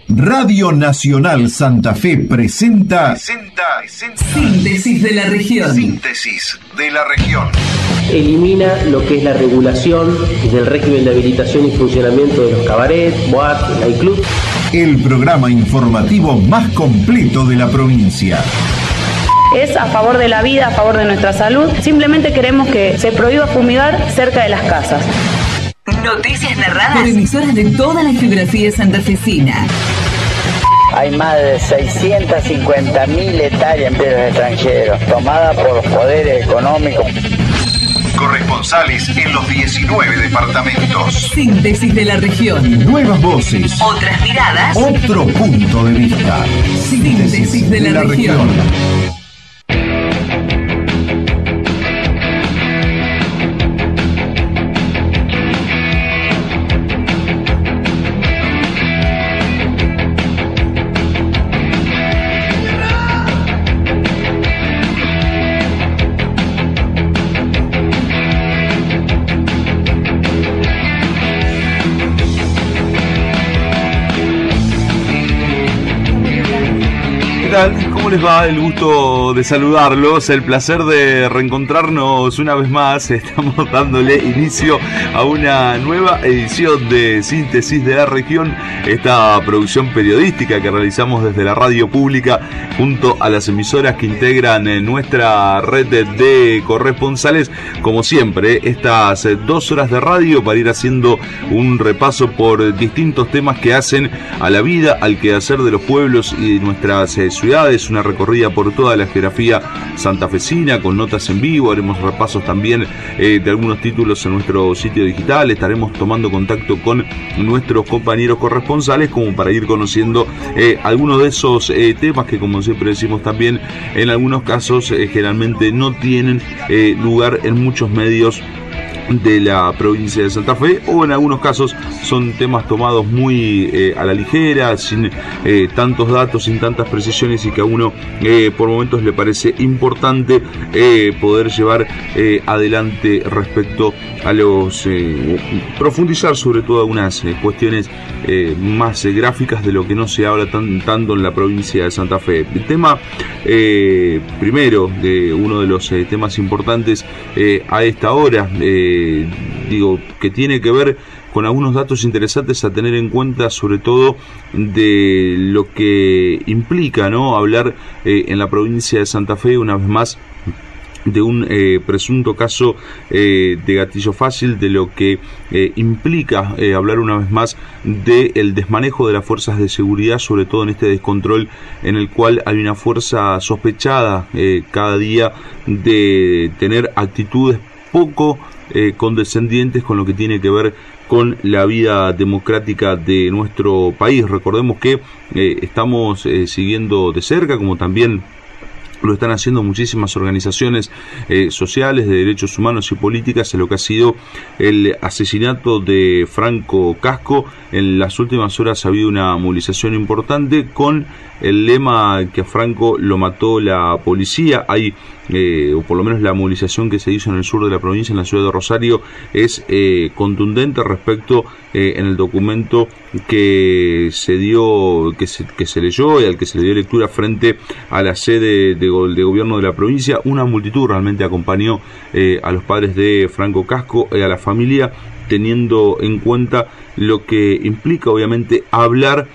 Radio Nacional Santa Fe presenta Síntesis de la región. Síntesis de la región. Elimina lo que es la regulación del régimen de habilitación y funcionamiento de los cabarets, boates, nightclubs. El programa informativo más completo de la provincia. Es a favor de la vida, a favor de nuestra salud. Simplemente queremos que se prohíba fumigar cerca de las casas. Noticias narradas por emisoras de toda la geografía santafesina. Hay más de 650.000 hectáreas de los extranjeros, tomadas por los poderes económicos. Corresponsales en los 19 departamentos. Síntesis de la región. Nuevas voces. Otras miradas. Otro punto de vista. Síntesis de la región. ¿Cómo les va? El gusto de saludarlos, el placer de reencontrarnos una vez más. Estamos dándole inicio a una nueva edición de Síntesis de la Región, esta producción periodística que realizamos desde la radio pública junto a las emisoras que integran nuestra red de corresponsales. Como siempre, estas 2 horas de radio para ir haciendo un repaso por distintos temas que hacen a la vida, al quehacer de los pueblos y de nuestras ciudades, una recorrida por toda la geografía santafesina con notas en vivo. Haremos repasos también de algunos títulos en nuestro sitio digital. Estaremos tomando contacto con nuestros compañeros corresponsales como para ir conociendo algunos de esos temas que, como siempre decimos también, en algunos casos generalmente no tienen lugar en muchos medios de la provincia de Santa Fe, o en algunos casos son temas tomados muy a la ligera, sin tantos datos, sin tantas precisiones, y que a uno por momentos le parece importante poder llevar adelante respecto a los profundizar sobre todo algunas cuestiones más gráficas de lo que no se habla tanto en la provincia de Santa Fe. El tema primero de uno de los temas importantes a esta hora, que tiene que ver con algunos datos interesantes a tener en cuenta, sobre todo de lo que implica, ¿no?, hablar en la provincia de Santa Fe una vez más de un presunto caso de gatillo fácil, de lo que implica hablar una vez más del desmanejo de las fuerzas de seguridad, sobre todo en este descontrol en el cual hay una fuerza sospechada cada día de tener actitudes poco condescendientes con lo que tiene que ver con la vida democrática de nuestro país. Recordemos que estamos siguiendo de cerca, como también lo están haciendo muchísimas organizaciones sociales de derechos humanos y políticas, en lo que ha sido el asesinato de Franco Casco. En las últimas horas ha habido una movilización importante con el lema que a Franco lo mató la policía. Hay o por lo menos la movilización que se hizo en el sur de la provincia, en la ciudad de Rosario, es contundente respecto en el documento que se dio, que se leyó y al que se le dio lectura frente a la sede de gobierno de la provincia. Una multitud realmente acompañó a los padres de Franco Casco y a la familia, teniendo en cuenta lo que implica obviamente hablar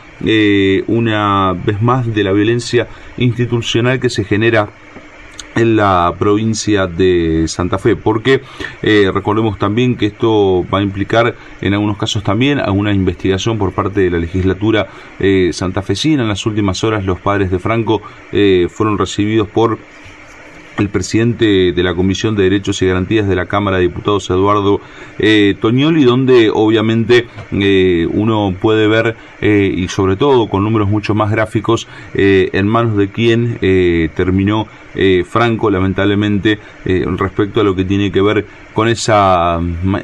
una vez más de la violencia institucional que se genera en la provincia de Santa Fe, porque recordemos también que esto va a implicar en algunos casos también alguna investigación por parte de la legislatura santafesina. En las últimas horas los padres de Franco fueron recibidos por el presidente de la Comisión de Derechos y Garantías de la Cámara de Diputados, Eduardo Toñoli, donde obviamente uno puede ver, y sobre todo con números mucho más gráficos, en manos de quien terminó Franco, lamentablemente, respecto a lo que tiene que ver con esa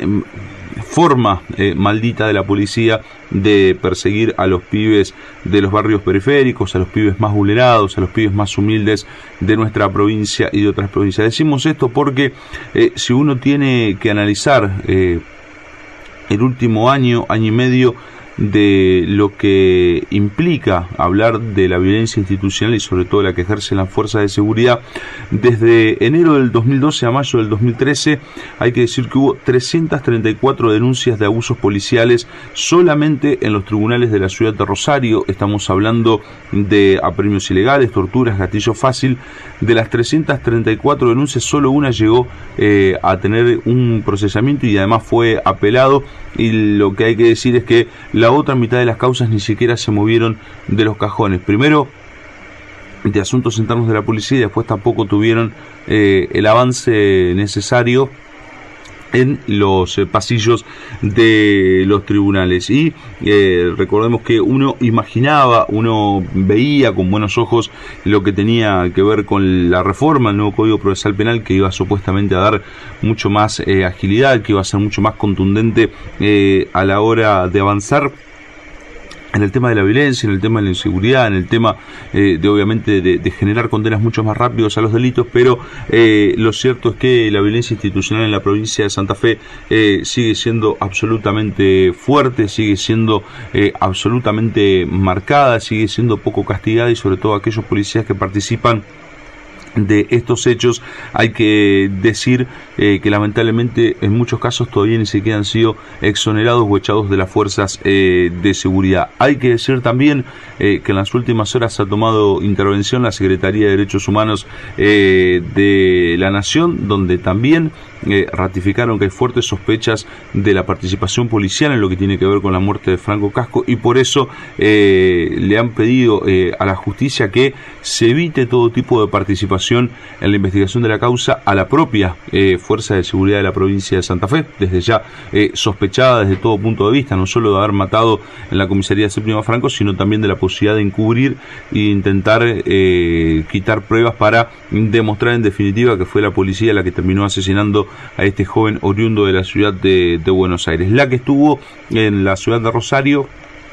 forma maldita de la policía de perseguir a los pibes de los barrios periféricos, a los pibes más vulnerados, a los pibes más humildes de nuestra provincia y de otras provincias. Decimos esto porque si uno tiene que analizar el último año y medio de lo que implica hablar de la violencia institucional y sobre todo la que ejercen las fuerzas de seguridad. Desde enero del 2012 a mayo del 2013 hay que decir que hubo 334 denuncias de abusos policiales solamente en los tribunales de la ciudad de Rosario. Estamos hablando de apremios ilegales, torturas, gatillo fácil. De las 334 denuncias, solo una llegó a tener un procesamiento y además fue apelado, y lo que hay que decir es que la otra mitad de las causas ni siquiera se movieron de los cajones. Primero de asuntos internos de la policía y después tampoco tuvieron el avance necesario en los pasillos de los tribunales. Y recordemos que uno veía con buenos ojos lo que tenía que ver con la reforma del nuevo Código Procesal Penal, que iba supuestamente a dar mucho más agilidad, que iba a ser mucho más contundente a la hora de avanzar en el tema de la violencia, en el tema de la inseguridad, en el tema de obviamente de generar condenas mucho más rápidos a los delitos, pero lo cierto es que la violencia institucional en la provincia de Santa Fe sigue siendo absolutamente fuerte, sigue siendo absolutamente marcada, sigue siendo poco castigada, y sobre todo aquellos policías que participan de estos hechos, hay que decir que lamentablemente en muchos casos todavía ni siquiera han sido exonerados o echados de las fuerzas de seguridad. Hay que decir también que en las últimas horas ha tomado intervención la Secretaría de Derechos Humanos de la Nación, donde también ratificaron que hay fuertes sospechas de la participación policial en lo que tiene que ver con la muerte de Franco Casco, y por eso le han pedido a la justicia que se evite todo tipo de participación en la investigación de la causa a la propia Fuerza de Seguridad de la provincia de Santa Fe, desde ya sospechada desde todo punto de vista, no solo de haber matado en la comisaría de Séptimo Franco, sino también de la posibilidad de encubrir e intentar quitar pruebas para demostrar en definitiva que fue la policía la que terminó asesinando a este joven oriundo de la ciudad de Buenos Aires. La que estuvo en la ciudad de Rosario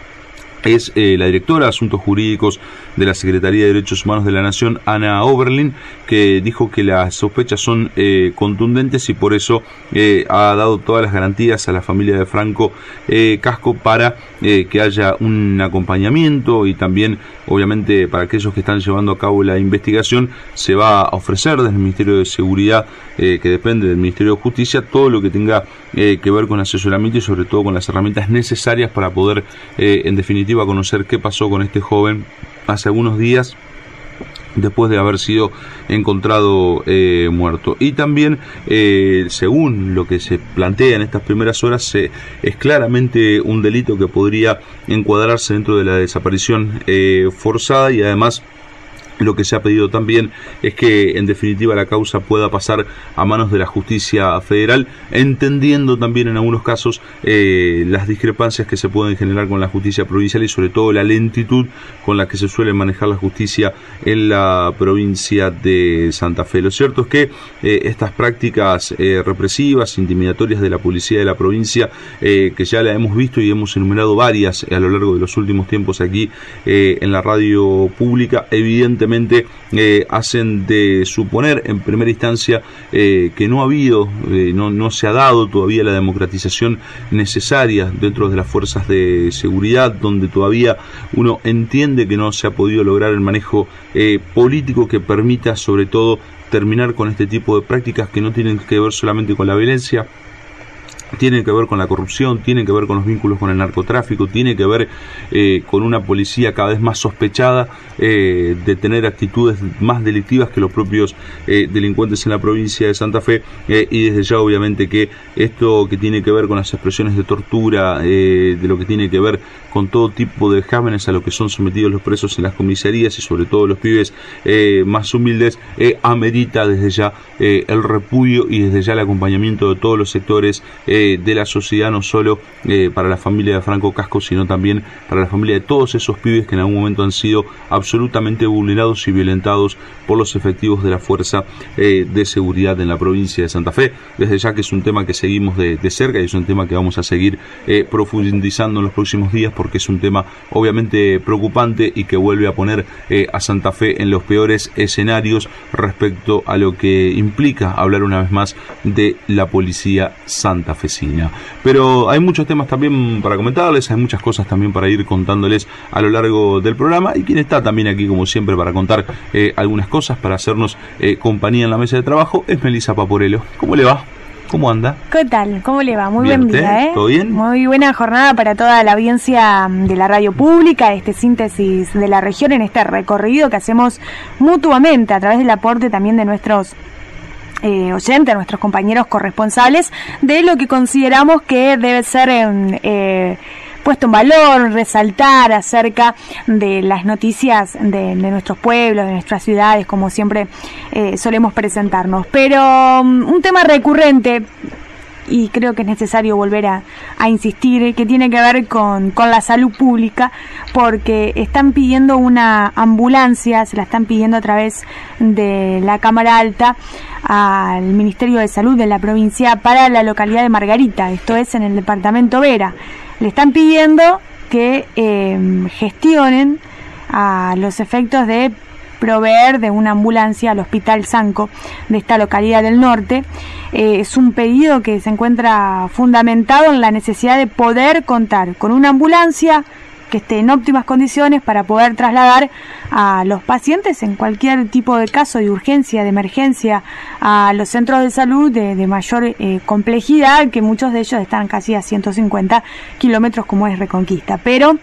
es la directora de Asuntos Jurídicos de la Secretaría de Derechos Humanos de la Nación, Ana Oberlin, que dijo que las sospechas son contundentes y por eso ha dado todas las garantías a la familia de Franco Casco para que haya un acompañamiento, y también obviamente para aquellos que están llevando a cabo la investigación se va a ofrecer desde el Ministerio de Seguridad, que depende del Ministerio de Justicia, todo lo que tenga que ver con asesoramiento y sobre todo con las herramientas necesarias para poder en definitiva conocer qué pasó con este joven hace algunos días después de haber sido encontrado muerto. Y también según lo que se plantea en estas primeras horas, es claramente un delito que podría encuadrarse dentro de la desaparición forzada, y además lo que se ha pedido también es que en definitiva la causa pueda pasar a manos de la justicia federal, entendiendo también en algunos casos las discrepancias que se pueden generar con la justicia provincial y sobre todo la lentitud con la que se suele manejar la justicia en la provincia de Santa Fe. Lo cierto es que estas prácticas represivas, intimidatorias de la policía de la provincia, que ya la hemos visto y hemos enumerado varias a lo largo de los últimos tiempos aquí en la radio pública, evidentemente hacen de suponer en primera instancia que no ha habido, no se ha dado todavía la democratización necesaria dentro de las fuerzas de seguridad, donde todavía uno entiende que no se ha podido lograr el manejo político que permita sobre todo terminar con este tipo de prácticas que no tienen que ver solamente con la violencia, tiene que ver con la corrupción, tiene que ver con los vínculos con el narcotráfico, tiene que ver con una policía cada vez más sospechada de tener actitudes más delictivas que los propios delincuentes en la provincia de Santa Fe, y desde ya obviamente que esto que tiene que ver con las expresiones de tortura, de lo que tiene que ver con todo tipo de vejámenes a lo que son sometidos los presos en las comisarías y sobre todo los pibes más humildes, amerita desde ya el repudio y desde ya el acompañamiento de todos los sectores de la sociedad, no solo para la familia de Franco Casco, sino también para la familia de todos esos pibes que en algún momento han sido absolutamente vulnerados y violentados por los efectivos de la Fuerza de Seguridad en la provincia de Santa Fe. Desde ya que es un tema que seguimos de cerca y es un tema que vamos a seguir profundizando en los próximos días, porque es un tema obviamente preocupante y que vuelve a poner a Santa Fe en los peores escenarios respecto a lo que implica hablar una vez más de la policía santafesina. vecina. Pero hay muchos temas también para comentarles, hay muchas cosas también para ir contándoles a lo largo del programa, y quien está también aquí como siempre para contar algunas cosas, para hacernos compañía en la mesa de trabajo, es Melissa Paporello. ¿Cómo le va? ¿Cómo anda? ¿Qué tal? ¿Cómo le va? Muy bien, buen día, ¿todo bien? Muy buena jornada para toda la audiencia de la radio pública, síntesis de la región en este recorrido que hacemos mutuamente a través del aporte también de nuestros oyentes, nuestros compañeros corresponsables, de lo que consideramos que debe ser puesto en valor, resaltar acerca de las noticias de nuestros pueblos, de nuestras ciudades, como siempre solemos presentarnos. Pero un tema recurrente, y creo que es necesario volver a insistir, que tiene que ver con la salud pública, porque están pidiendo una ambulancia, se la están pidiendo a través de la Cámara Alta al Ministerio de Salud de la provincia para la localidad de Margarita, esto es en el departamento Vera. Le están pidiendo que gestionen a los efectos de proveer de una ambulancia al Hospital Sanco de esta localidad del norte. Es un pedido que se encuentra fundamentado en la necesidad de poder contar con una ambulancia que esté en óptimas condiciones para poder trasladar a los pacientes en cualquier tipo de caso de urgencia, de emergencia, a los centros de salud de mayor complejidad, que muchos de ellos están casi a 150 kilómetros como es Reconquista. Pero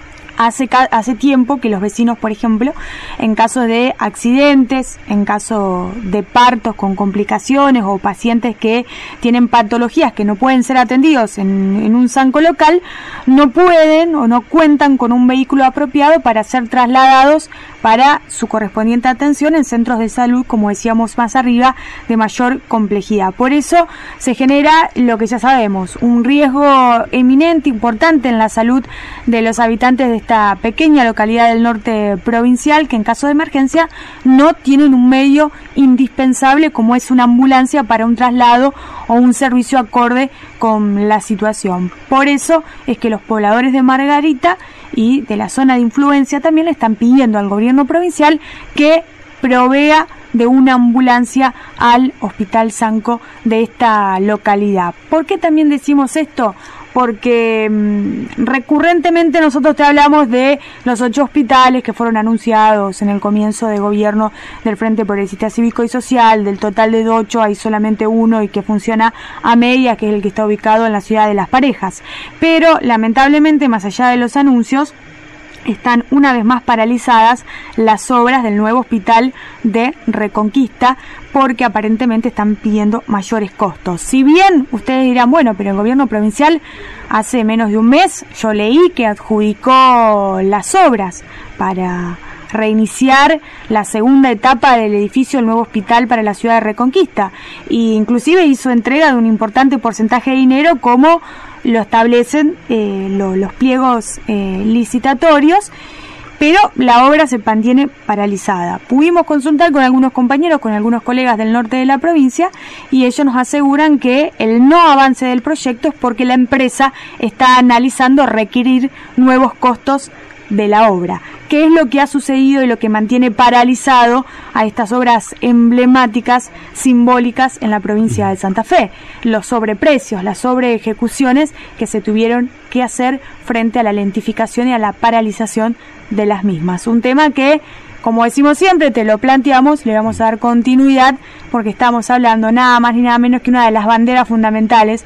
hace tiempo que los vecinos, por ejemplo, en caso de accidentes, en caso de partos con complicaciones o pacientes que tienen patologías que no pueden ser atendidos en un Sanco local, no pueden o no cuentan con un vehículo apropiado para ser trasladados para su correspondiente atención en centros de salud, como decíamos más arriba, de mayor complejidad. Por eso se genera lo que ya sabemos, un riesgo eminente, importante en la salud de los habitantes de esta pequeña localidad del norte provincial, que en caso de emergencia no tienen un medio indispensable como es una ambulancia para un traslado o un servicio acorde con la situación. Por eso es que los pobladores de Margarita y de la zona de influencia también le están pidiendo al gobierno provincial que provea de una ambulancia al Hospital Sanco de esta localidad. ¿Por qué también decimos esto? Porque recurrentemente nosotros te hablamos de los 8 hospitales que fueron anunciados en el comienzo de gobierno del Frente Progresista Cívico y Social. Del total de 8 hay solamente uno y que funciona a medias, que es el que está ubicado en la ciudad de Las Parejas. Pero lamentablemente, más allá de los anuncios, están una vez más paralizadas las obras del nuevo hospital de Reconquista, porque aparentemente están pidiendo mayores costos. Si bien ustedes dirán, bueno, pero el gobierno provincial hace menos de un mes, yo leí que adjudicó las obras para reiniciar la segunda etapa del edificio del nuevo hospital para la ciudad de Reconquista, e inclusive hizo entrega de un importante porcentaje de dinero, como lo establecen los pliegos licitatorios, pero la obra se mantiene paralizada. Pudimos consultar con algunos compañeros, con algunos colegas del norte de la provincia, y ellos nos aseguran que el no avance del proyecto es porque la empresa está analizando requerir nuevos costos de la obra. ¿Qué es lo que ha sucedido y lo que mantiene paralizado a estas obras emblemáticas, simbólicas en la provincia de Santa Fe? Los sobreprecios, las sobreejecuciones que se tuvieron que hacer frente a la lentificación y a la paralización de las mismas. Un tema que, como decimos siempre, te lo planteamos, le vamos a dar continuidad, porque estamos hablando nada más ni nada menos que una de las banderas fundamentales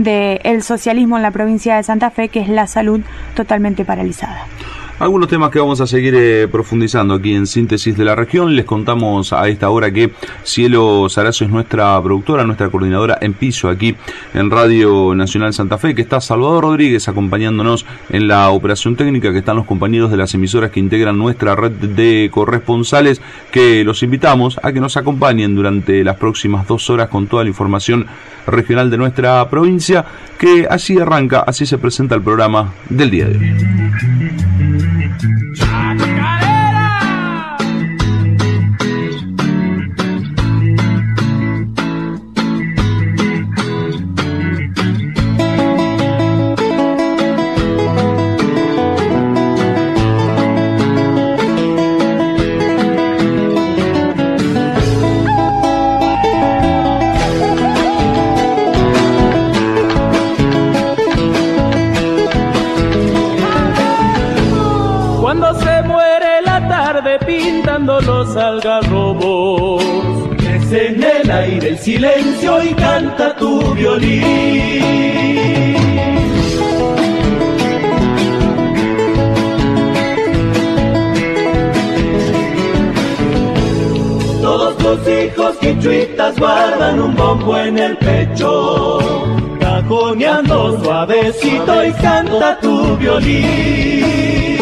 del socialismo en la provincia de Santa Fe, que es la salud totalmente paralizada. Algunos temas que vamos a seguir profundizando aquí en Síntesis de la Región. Les contamos a esta hora que Cielo Sarazo es nuestra productora, nuestra coordinadora en piso aquí en Radio Nacional Santa Fe, que está Salvador Rodríguez acompañándonos en la operación técnica, que están los compañeros de las emisoras que integran nuestra red de corresponsales, que los invitamos a que nos acompañen durante las próximas 2 horas con toda la información regional de nuestra provincia, que así arranca, así se presenta el programa del día de hoy. muere la tarde pintando los algarrobos. Crece en el aire el silencio y canta tu violín. Todos los hijos quichuitas guardan un bombo en el pecho, cajoneando suavecito y canta tu violín.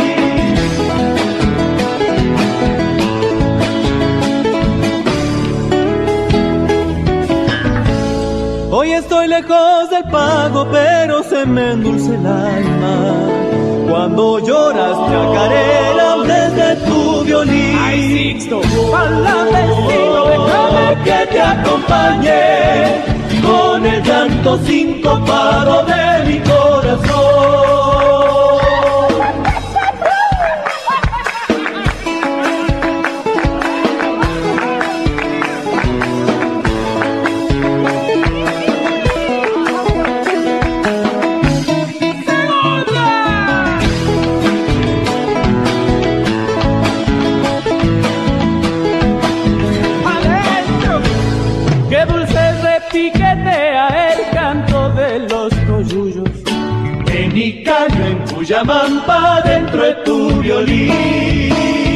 Hoy estoy lejos del pago, pero se me endulce el alma cuando lloras chacarera desde tu violín. Ay, Sixto, ala vecino, déjame que te acompañe con el llanto sincopado de mi corazón. Mi caño en Cuyamampa dentro de tu violín.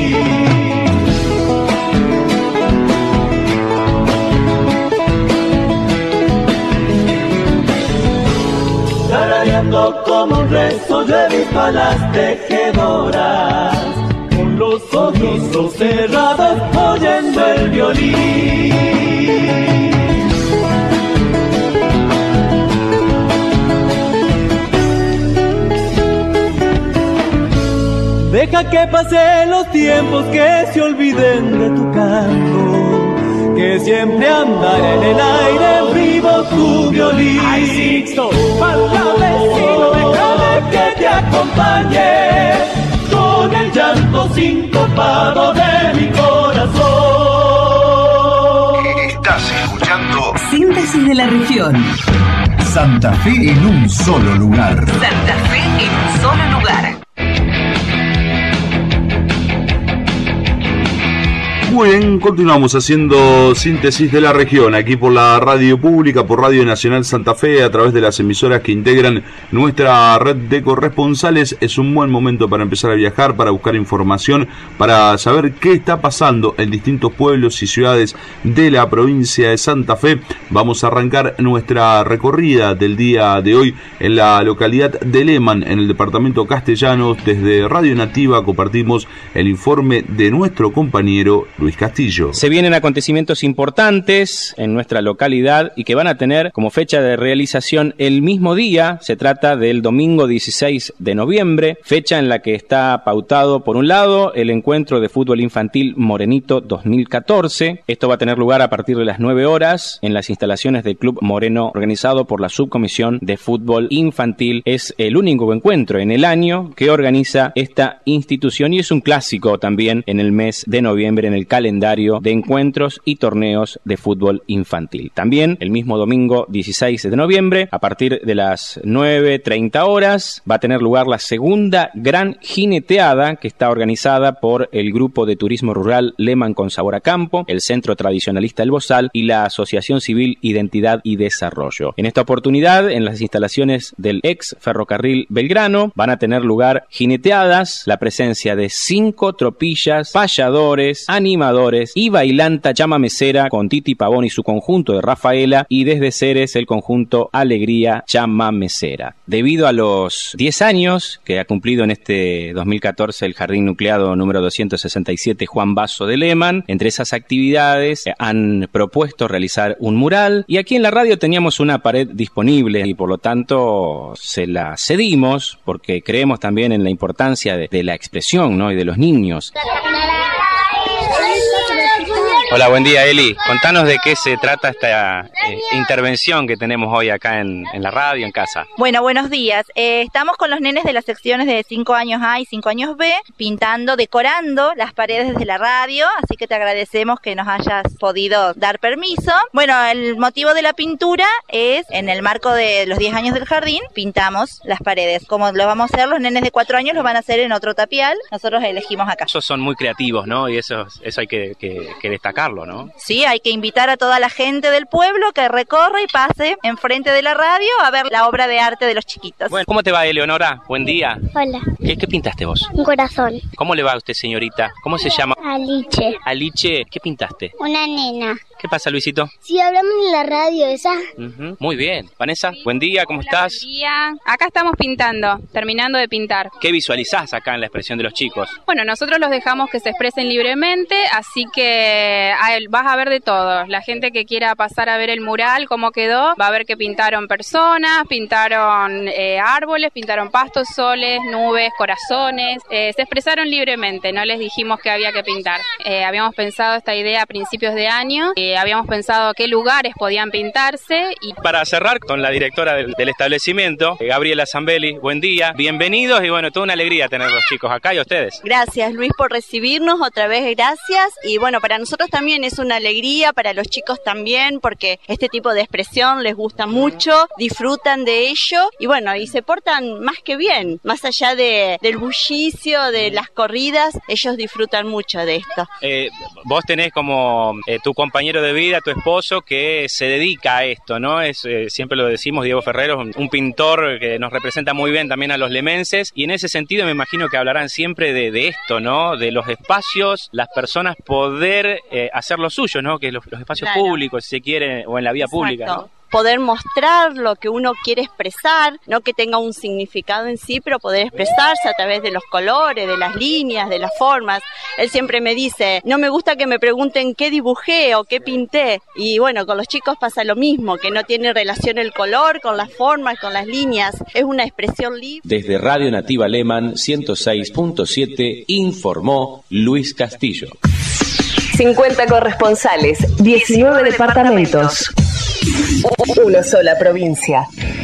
Tarareando como un rezo yo he visto a las tejedoras con los ojos cerrados oyendo el violín. Deja que pasen los tiempos, que se olviden de tu canto, que siempre andará en el aire vivo tu violín. Ay, Sixto, falta vecino, déjame que te acompañe con el llanto sincopado de mi corazón. Estás escuchando Síntesis de la región. Santa Fe en un solo lugar. Santa Fe en un solo lugar. Muy bien, continuamos haciendo Síntesis de la región, aquí por la radio pública, por Radio Nacional Santa Fe, a través de las emisoras que integran nuestra red de corresponsales. Es un buen momento para empezar a viajar, para buscar información, para saber qué está pasando en distintos pueblos y ciudades de la provincia de Santa Fe. Vamos a arrancar nuestra recorrida del día de hoy en la localidad de Lehman, en el departamento Castellanos. Desde Radio Nativa compartimos el informe de nuestro compañero Luis Castillo. Se vienen acontecimientos importantes en nuestra localidad y que van a tener como fecha de realización el mismo día. Se trata del domingo 16 de noviembre, fecha en la que está pautado, por un lado, el encuentro de fútbol infantil Morenito 2014. Esto va a tener lugar a partir de las 9 horas en las instalaciones del Club Moreno, organizado por la Subcomisión de Fútbol Infantil. Es el único encuentro en el año que organiza esta institución y es un clásico también en el mes de noviembre en el calendario de encuentros y torneos de fútbol infantil. También el mismo domingo 16 de noviembre, a partir de las 9:30 horas, va a tener lugar la segunda gran jineteada que está organizada por el Grupo de Turismo Rural Lehman con Sabor a Campo, el Centro Tradicionalista El Bozal y la Asociación Civil Identidad y Desarrollo. En esta oportunidad, en las instalaciones del ex ferrocarril Belgrano, van a tener lugar jineteadas, la presencia de 5 tropillas, payadores, animadores y bailanta chamamecera con Titi Pavón y su conjunto de Rafaela, y desde Ceres el conjunto Alegría Chamamecera. Debido a los 10 años que ha cumplido en este 2014 el Jardín Nucleado número 267 Juan Basso de Lehman, entre esas actividades han propuesto realizar un mural, y aquí en la radio teníamos una pared disponible y por lo tanto se la cedimos porque creemos también en la importancia de la expresión, ¿no? Y de los niños. Hola, buen día, Eli. Contanos de qué se trata esta intervención que tenemos hoy acá en la radio, en casa. Bueno, buenos días. Estamos con los nenes de las secciones de 5 años A y 5 años B, pintando, decorando las paredes de la radio, así que te agradecemos que nos hayas podido dar permiso. Bueno, el motivo de la pintura es, en el marco de los 10 años del jardín, pintamos las paredes. Como lo vamos a hacer, los nenes de 4 años los van a hacer en otro tapial, nosotros elegimos acá. Esos son muy creativos, ¿no? Y eso hay que destacarlo, ¿no? Sí, hay que invitar a toda la gente del pueblo que recorra y pase enfrente de la radio a ver la obra de arte de los chiquitos. Bueno, ¿cómo te va, Eleonora? Buen día. Hola. ¿Qué pintaste vos? Un corazón. ¿Cómo le va a usted, señorita? ¿Cómo se llama? Aliche. Aliche, ¿qué pintaste? Una nena. ¿Qué pasa, Luisito? Sí, hablamos en la radio esa. Muy bien. Vanessa, buen día, ¿cómo estás? Buen día. Acá estamos pintando, terminando de pintar. ¿Qué visualizás acá en la expresión de los chicos? Bueno, nosotros los dejamos que se expresen libremente, así que vas a ver de todo. La gente que quiera pasar a ver el mural, cómo quedó, va a ver que pintaron personas, pintaron árboles, pintaron pastos, soles, nubes, corazones. Se expresaron libremente, no les dijimos que había que pintar. Habíamos pensado esta idea a principios de año, habíamos pensado qué lugares podían pintarse. Y para cerrar con la directora del establecimiento, Gabriela Zambelli, buen día, bienvenidos y bueno, toda una alegría tener los chicos acá y a ustedes. Gracias, Luis, por recibirnos otra vez, gracias. Y bueno, para nosotros también es una alegría, para los chicos también, porque este tipo de expresión les gusta mucho, disfrutan de ello y bueno, y se portan más que bien, más allá del bullicio, de las corridas, ellos disfrutan mucho de esto. Vos tenés como tu compañero de vida, tu esposo, que se dedica a esto, ¿no? Siempre lo decimos, Diego Ferrero, un pintor que nos representa muy bien también a los lemenses, y en ese sentido me imagino que hablarán siempre de esto, ¿no? De los espacios, las personas poder hacer lo suyo, ¿no? Que los espacios públicos, si se quiere, o en la vía pública, ¿no? Poder mostrar lo que uno quiere expresar, no que tenga un significado en sí, pero poder expresarse a través de los colores, de las líneas, de las formas. Él siempre me dice, no me gusta que me pregunten qué dibujé o qué pinté. Y bueno, con los chicos pasa lo mismo, que no tiene relación el color con las formas, con las líneas. Es una expresión libre. Desde Radio Nativa Lehman 106.7 informó Luis Castillo. 50 corresponsales, 19 departamentos. Una sola provincia.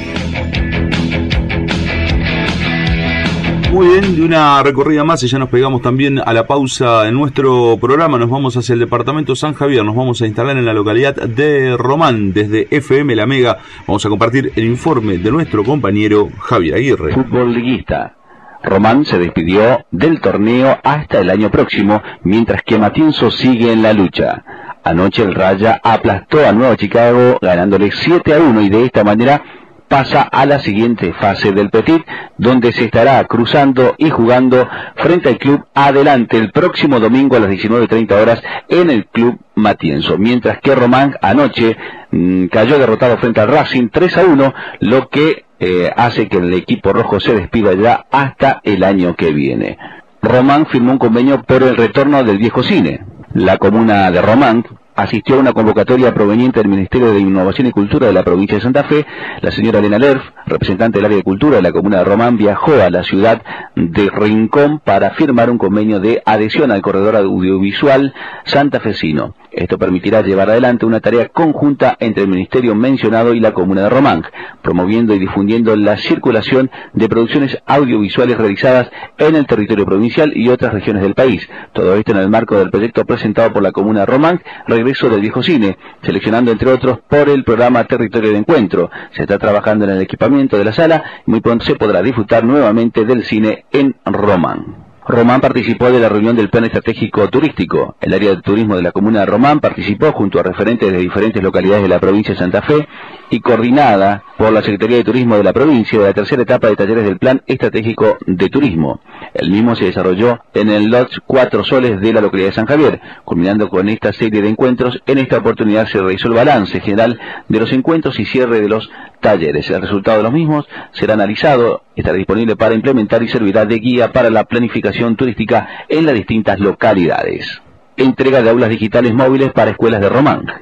Muy bien, de una recorrida más y ya nos pegamos también a la pausa en nuestro programa. Nos vamos hacia el departamento San Javier, nos vamos a instalar en la localidad de Román. Desde FM La Mega vamos a compartir el informe de nuestro compañero Javier Aguirre. Fútbol liguista. Román se despidió del torneo hasta el año próximo, mientras que Matienzo sigue en la lucha. Anoche el Raya aplastó a Nueva Chicago ganándole 7-1 y de esta manera pasa a la siguiente fase del Petit, donde se estará cruzando y jugando frente al Club Adelante el próximo domingo a las 19:30 horas en el Club Matienzo, mientras que Román anoche cayó derrotado frente al Racing 3-1, lo que hace que el equipo rojo se despida ya hasta el año que viene. Román firmó un convenio por el retorno del viejo cine. La comuna de Román asistió a una convocatoria proveniente del Ministerio de Innovación y Cultura de la provincia de Santa Fe. La señora Elena Lerf, representante del área de cultura de la comuna de Román, viajó a la ciudad de Rincón para firmar un convenio de adhesión al corredor audiovisual santafesino. Esto permitirá llevar adelante una tarea conjunta entre el ministerio mencionado y la comuna de Román, promoviendo y difundiendo la circulación de producciones audiovisuales realizadas en el territorio provincial y otras regiones del país. Todo esto en el marco del proyecto presentado por la comuna de Román, Regreso del Viejo Cine, seleccionando entre otros por el programa Territorio de Encuentro. Se está trabajando en el equipamiento de la sala y muy pronto se podrá disfrutar nuevamente del cine en Román. Román participó de la reunión del Plan Estratégico Turístico. El área de turismo de la comuna de Román participó junto a referentes de diferentes localidades de la provincia de Santa Fe y coordinada por la Secretaría de Turismo de la provincia de la tercera etapa de talleres del Plan Estratégico de Turismo. El mismo se desarrolló en el Lodge 4 Soles de la localidad de San Javier. Culminando con esta serie de encuentros, en esta oportunidad se realizó el balance general de los encuentros y cierre de los talleres. El resultado de los mismos será analizado, estará disponible para implementar y servirá de guía para la planificación turística en las distintas localidades. Entrega de aulas digitales móviles para escuelas de Román.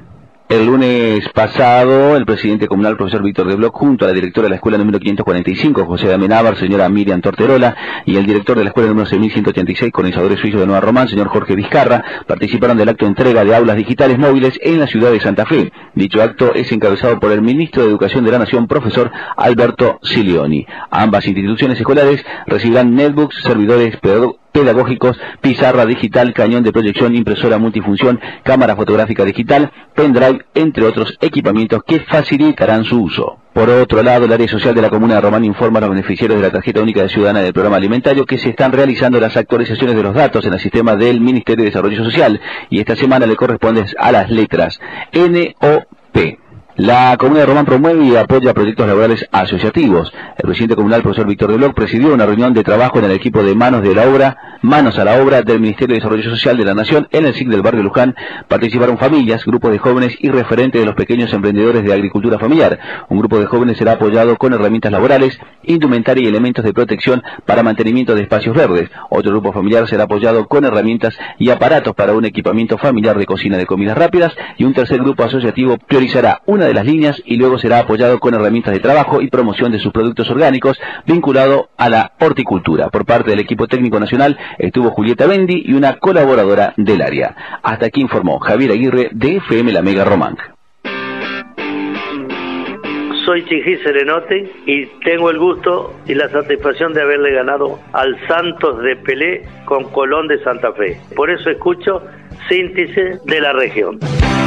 El lunes pasado, el presidente comunal, profesor Víctor de Bloch, junto a la directora de la escuela número 545, José de Amenábar, señora Miriam Torterola, y el director de la escuela número 6186, colonizadores suizos de Nueva Román, señor Jorge Vizcarra, participaron del acto de entrega de aulas digitales móviles en la ciudad de Santa Fe. Dicho acto es encabezado por el ministro de Educación de la Nación, profesor Alberto Silioni. Ambas instituciones escolares recibirán netbooks, servidores pedagógicos, pizarra digital, cañón de proyección, impresora multifunción, cámara fotográfica digital, pendrive, entre otros equipamientos que facilitarán su uso. Por otro lado, el área social de la Comuna de Román informa a los beneficiarios de la tarjeta única de ciudadana del programa alimentario que se están realizando las actualizaciones de los datos en el sistema del Ministerio de Desarrollo Social y esta semana le corresponde a las letras N, O, P. La Comuna de Román promueve y apoya proyectos laborales asociativos. El presidente comunal, profesor Víctor de Bloch, presidió una reunión de trabajo en el equipo de Manos a la Obra del Ministerio de Desarrollo Social de la Nación en el SIC del barrio Luján. Participaron familias, grupos de jóvenes y referentes de los pequeños emprendedores de agricultura familiar. Un grupo de jóvenes será apoyado con herramientas laborales, indumentaria y elementos de protección para mantenimiento de espacios verdes. Otro grupo familiar será apoyado con herramientas y aparatos para un equipamiento familiar de cocina de comidas rápidas, y un tercer grupo asociativo priorizará una de las líneas y luego será apoyado con herramientas de trabajo y promoción de sus productos orgánicos vinculado a la horticultura. Por parte del equipo técnico nacional estuvo Julieta Bendi y una colaboradora del área. Hasta aquí informó Javier Aguirre de FM La Mega Román. Soy Chijí Serenote y tengo el gusto y la satisfacción de haberle ganado al Santos de Pelé con Colón de Santa Fe. Por eso escucho Síntesis de la Región.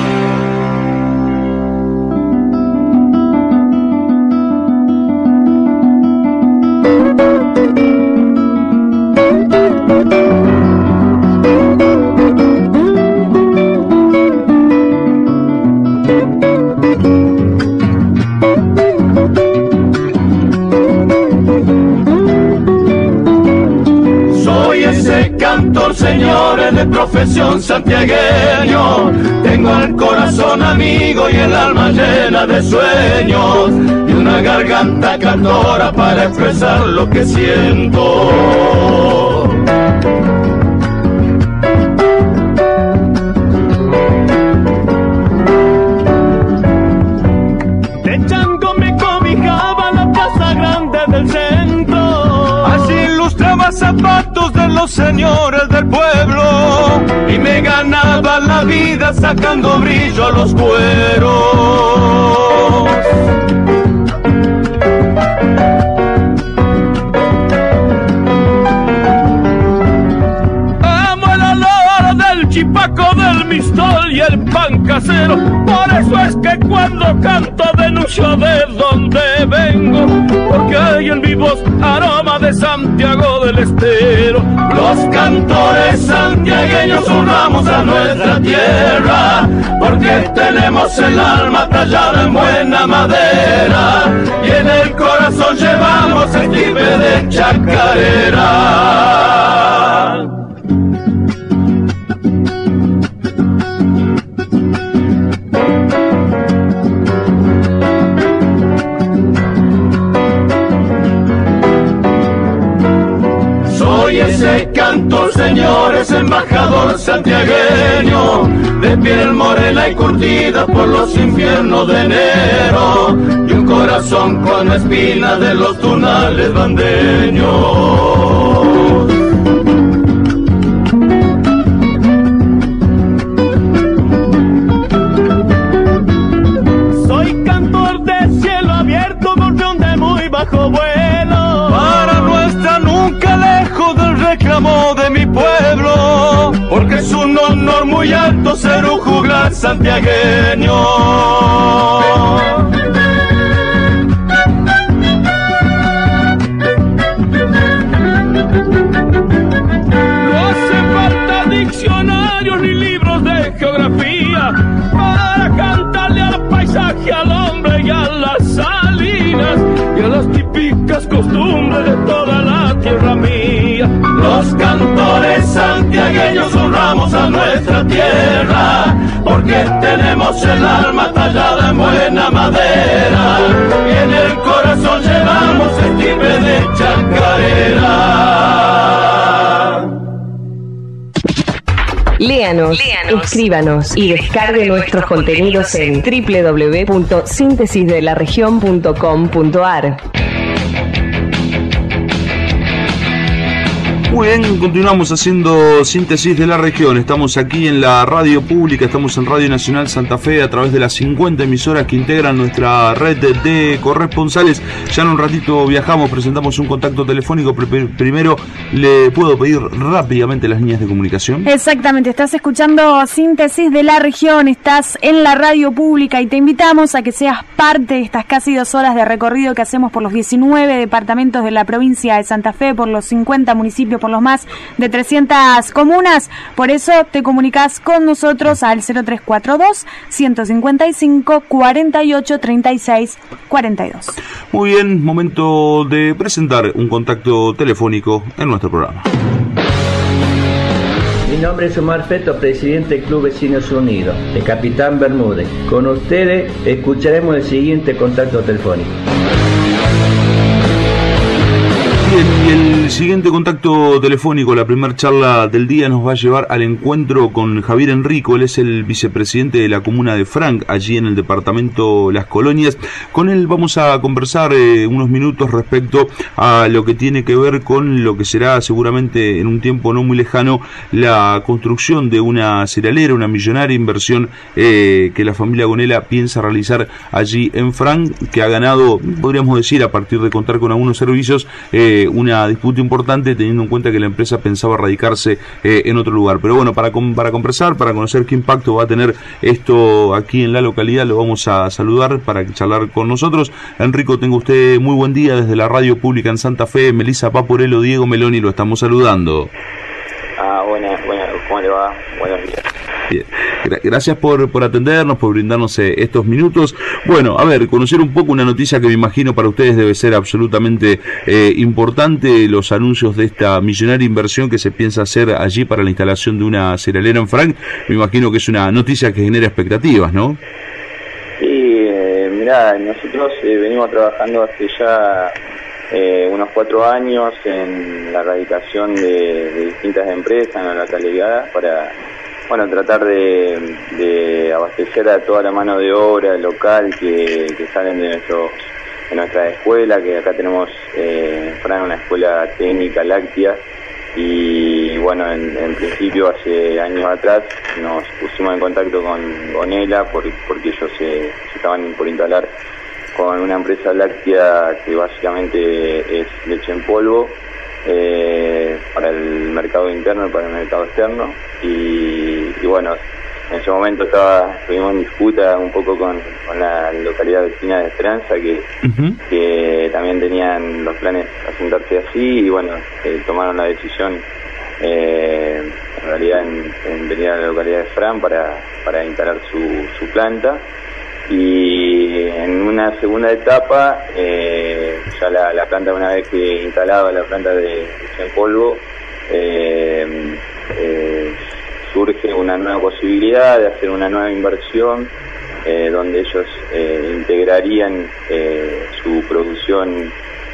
Señores de profesión santiagueño, tengo el corazón amigo y el alma llena de sueños y una garganta cantora para expresar lo que siento. De chango me cobijaba la plaza grande del centro, así ilustraba zapatos de los señores del pueblo y me ganaba la vida sacando brillo a los cueros. Amo el olor del chipaco, del mistol y el pan casero, por eso es que cuando canto denuncio de dónde vengo, porque hay en mi voz aroma de Santiago del Estero. Los cantores santiagueños honramos a nuestra tierra, porque tenemos el alma tallada en buena madera y en el corazón llevamos el estirpe de chacarera. Soy ese cantor, señores, embajador santiagueño, de piel morena y curtida por los infiernos de enero, y un corazón con espinas de los tunales bandeños. Soy cantor de cielo abierto, gorrión de muy bajo vuelo, para nuestra nunca lejos del reclamo de mi pueblo, porque es un honor muy alto ser un juglar santiagueño. No hace falta diccionarios ni libros de geografía para cantarle al paisaje, al hombre y a las salinas y a las típicas costumbres de toda la tierra mía. Los cantores santiagueños honramos a nuestra tierra, porque tenemos el alma tallada en buena madera y en el corazón llevamos el estirpe de chacarera. Léanos, escríbanos y descargue nuestros contenidos en www.síntesisdelaregion.com.ar. Muy bien, continuamos haciendo Síntesis de la Región. Estamos aquí en la radio pública, estamos en Radio Nacional Santa Fe a través de las 50 emisoras que integran nuestra red de corresponsales. Ya en un ratito viajamos, presentamos un contacto telefónico. Primero, ¿le puedo pedir rápidamente las líneas de comunicación? Exactamente, estás escuchando Síntesis de la Región, estás en la radio pública y te invitamos a que seas parte de estas casi 2 horas de recorrido que hacemos por los 19 departamentos de la provincia de Santa Fe, por los 50 municipios, por los más de 300 comunas. Por eso te comunicas con nosotros al 0342-155-4836-42. Muy bien, momento de presentar un contacto telefónico en nuestro programa. Mi nombre es Omar Feto, presidente del Club Vecinos Unidos, de Capitán Bermúdez. Con ustedes escucharemos el siguiente contacto telefónico. Bien, y el siguiente contacto telefónico, la primera charla del día, nos va a llevar al encuentro con Javier Enrico. Él es el vicepresidente de la comuna de Frank, allí en el departamento Las Colonias. Con él vamos a conversar unos minutos respecto a lo que tiene que ver con lo que será seguramente en un tiempo no muy lejano la construcción de una cerealera, una millonaria inversión que la familia Gonela piensa realizar allí en Frank, que ha ganado, podríamos decir, a partir de contar con algunos servicios, una disputa importante, teniendo en cuenta que la empresa pensaba radicarse en otro lugar. Pero bueno, para conversar, para conocer qué impacto va a tener esto aquí en la localidad, lo vamos a saludar para charlar con nosotros. Enrico, tenga usted muy buen día desde la radio pública en Santa Fe. Melissa Paporello, Diego Meloni, lo estamos saludando. Buenas, ¿cómo le va? Buenos días. Bien. Gracias por atendernos, por brindarnos estos minutos. Bueno, a ver, conocer un poco una noticia que me imagino para ustedes debe ser absolutamente importante, los anuncios de esta millonaria inversión que se piensa hacer allí para la instalación de una cerealera en Frank. Me imagino que es una noticia que genera expectativas, ¿no? Sí, mirá, nosotros venimos trabajando hace ya unos 4 años en la radicación de distintas empresas en la localidad para, bueno, tratar de abastecer a toda la mano de obra local que salen de nuestra escuela, que acá tenemos Fran, una escuela técnica láctea, y bueno, en principio hace años atrás nos pusimos en contacto con Gonela porque ellos se estaban por instalar con una empresa láctea que básicamente es leche en polvo para el mercado interno y para el mercado externo, y bueno, en ese momento estuvimos en disputa un poco con la localidad vecina de Esperanza, que también tenían los planes de asentarse así, y bueno, tomaron la decisión en realidad en venir a la localidad de Fran para instalar su planta. Y en una segunda etapa, ya la planta, una vez que instalaba la planta de leche en polvo, surge una nueva posibilidad de hacer una nueva inversión, donde ellos integrarían su producción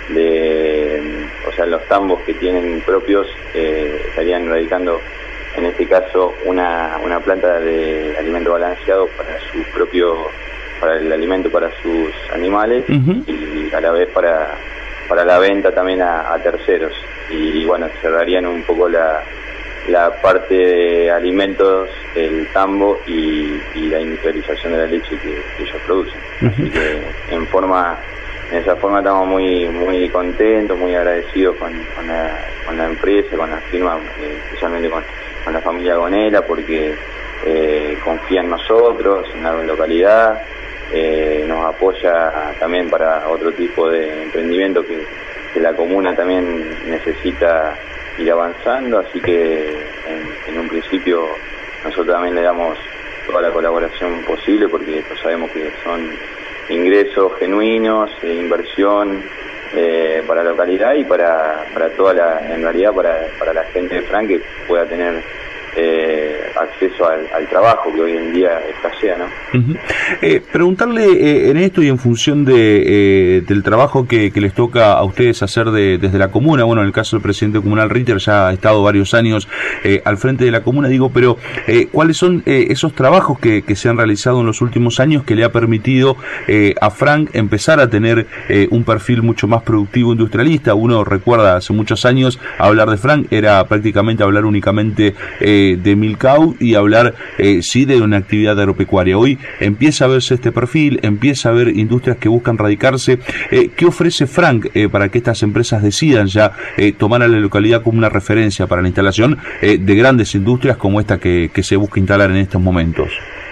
o sea, los tambos que tienen propios, estarían radicando en este caso una planta de alimento balanceado para el alimento para sus animales, y a la vez para la venta también a terceros. Y bueno, cerrarían un poco la parte de alimentos, el tambo y la industrialización de la leche que ellos producen. Así que en esa forma estamos muy muy contentos, muy agradecidos con la empresa, con la firma, especialmente con la familia Gonela, porque confía en nosotros, en la localidad. Nos apoya también para otro tipo de emprendimiento que la comuna también necesita ir avanzando, así que en un principio nosotros también le damos toda la colaboración posible, porque pues sabemos que son ingresos genuinos, inversión para la localidad y para toda en realidad para la gente de Frank, que pueda tener acceso al trabajo, que hoy en día escasea, ¿no? Preguntarle en esto y en función del trabajo que les toca a ustedes hacer desde la comuna. Bueno, en el caso del presidente comunal Ritter ya ha estado varios años al frente de la comuna, pero ¿cuáles son esos trabajos que se han realizado en los últimos años que le ha permitido a Frank empezar a tener un perfil mucho más productivo industrialista? Uno recuerda hace muchos años hablar de Frank era prácticamente hablar únicamente de Milcau y hablar sí de una actividad agropecuaria. Hoy empieza a verse este perfil, empieza a haber industrias que buscan radicarse. ¿Qué ofrece Frank para que estas empresas decidan ya tomar a la localidad como una referencia para la instalación de grandes industrias como esta que se busca instalar en estos momentos?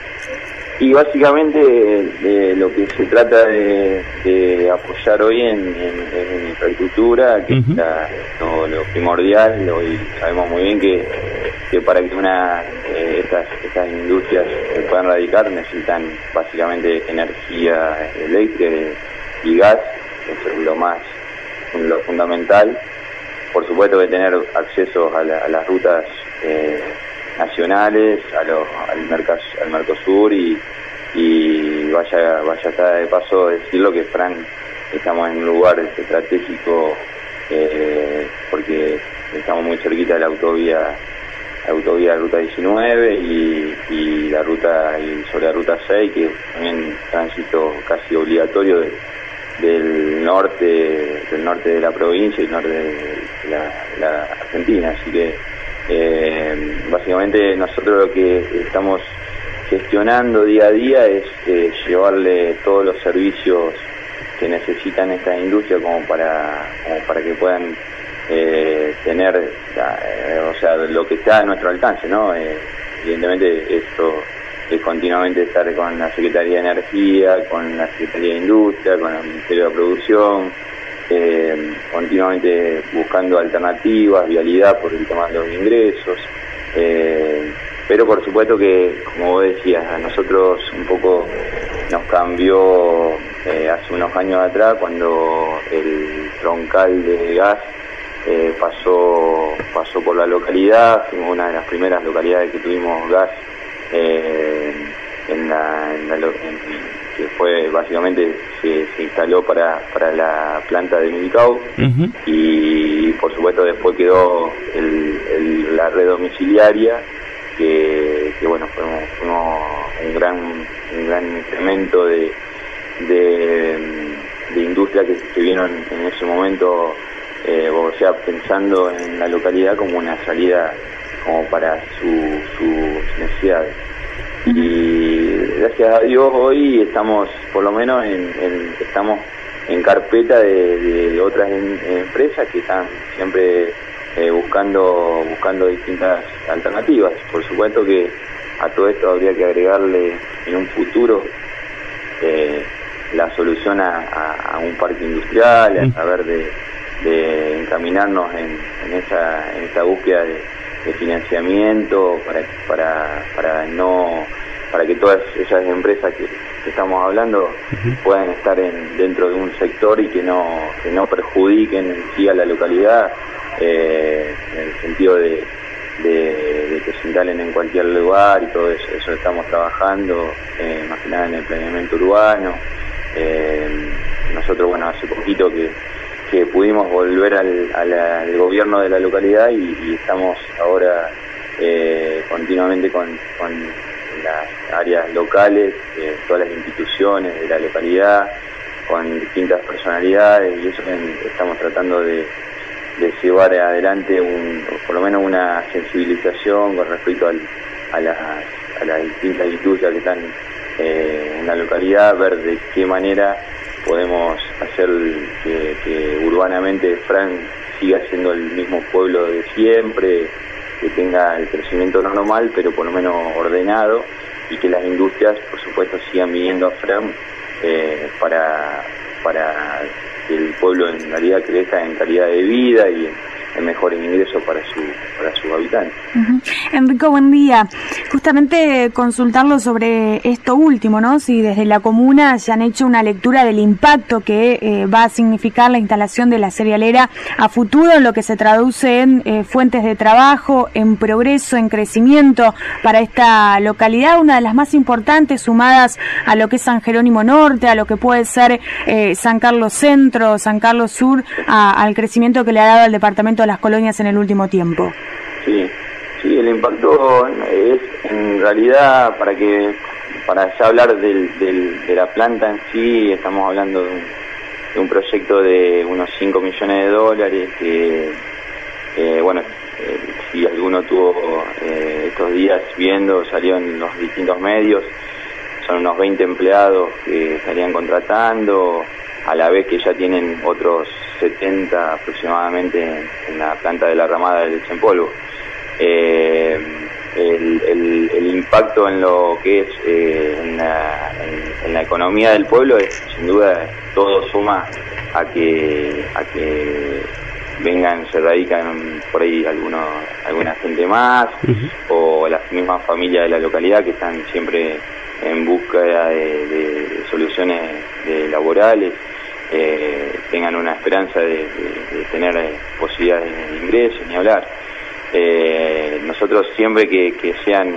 Y básicamente lo que se trata de apoyar hoy en infraestructura, que es lo primordial. Hoy sabemos muy bien que para que estas industrias se puedan radicar necesitan básicamente energía eléctrica y gas, eso es lo fundamental. Por supuesto que tener acceso a las rutas nacionales, al Mercosur y vaya estar de paso decirlo que Frank estamos en un lugar estratégico porque estamos muy cerquita de la autovía ruta 19 y la ruta sobre la ruta 6, que es también tránsito casi obligatorio del norte de la provincia y norte de la Argentina, así que básicamente nosotros lo que estamos gestionando día a día es llevarle todos los servicios que necesitan estas industrias como para que puedan tener o sea, lo que está a nuestro alcance, ¿no? Evidentemente esto es continuamente estar con la Secretaría de Energía, con la Secretaría de Industria, con el Ministerio de Producción, continuamente buscando alternativas, vialidad por el tema de los ingresos, pero por supuesto que, como vos decías, a nosotros un poco nos cambió hace unos años atrás cuando el troncal de gas pasó por la localidad. Fuimos una de las primeras localidades que tuvimos gas que fue básicamente se instaló para la planta de Milcau, y por supuesto después quedó la red domiciliaria que bueno, fue un gran incremento de industria que vieron en ese momento, o sea, pensando en la localidad como una salida como para sus necesidades. Y gracias a Dios hoy estamos por lo menos estamos en carpeta de otras empresas que están siempre buscando distintas alternativas. Por supuesto que a todo esto habría que agregarle en un futuro la solución a un parque industrial, a saber de encaminarnos en esa búsqueda de financiamiento para que todas esas empresas que estamos hablando puedan estar dentro de un sector y que no perjudiquen en sí a la localidad, en el sentido de que se instalen en cualquier lugar y todo eso. Eso estamos trabajando más que nada en el planeamiento urbano. Nosotros, bueno, hace poquito que pudimos volver al gobierno de la localidad y estamos ahora continuamente con las áreas locales, todas las instituciones de la localidad, con distintas personalidades, y eso estamos tratando de llevar adelante por lo menos una sensibilización con respecto a las distintas industrias que están en la localidad, ver de qué manera podemos hacer que urbanamente Frank siga siendo el mismo pueblo de siempre, que tenga el crecimiento normal, pero por lo menos ordenado, y que las industrias, por supuesto, sigan viniendo a Frank para que el pueblo en realidad crezca en calidad de vida y mejores ingresos para sus habitantes. Enrico, buen día. Justamente consultarlo sobre esto último, ¿no? Si desde la comuna ya han hecho una lectura del impacto que va a significar la instalación de la cerealera a futuro, en lo que se traduce en fuentes de trabajo, en progreso, en crecimiento para esta localidad, una de las más importantes, sumadas a lo que es San Jerónimo Norte, a lo que puede ser San Carlos Centro, San Carlos Sur, al crecimiento que le ha dado al departamento de Las Colonias en el último tiempo. Sí, el impacto es en realidad, para ya hablar de la planta en sí, estamos hablando de un proyecto de unos $5 millones que, si alguno tuvo estos días viendo, salió en los distintos medios, son unos 20 empleados que estarían contratando, a la vez que ya tienen otros 70 aproximadamente en la planta de la ramada del leche en polvo. El impacto en lo que es en la economía del pueblo es, sin duda, todo suma a que vengan, se radican por ahí alguna gente más, o las mismas familias de la localidad que están siempre en búsqueda de soluciones laborales, tengan una esperanza de tener posibilidades de ingreso, ni hablar. Nosotros siempre que sean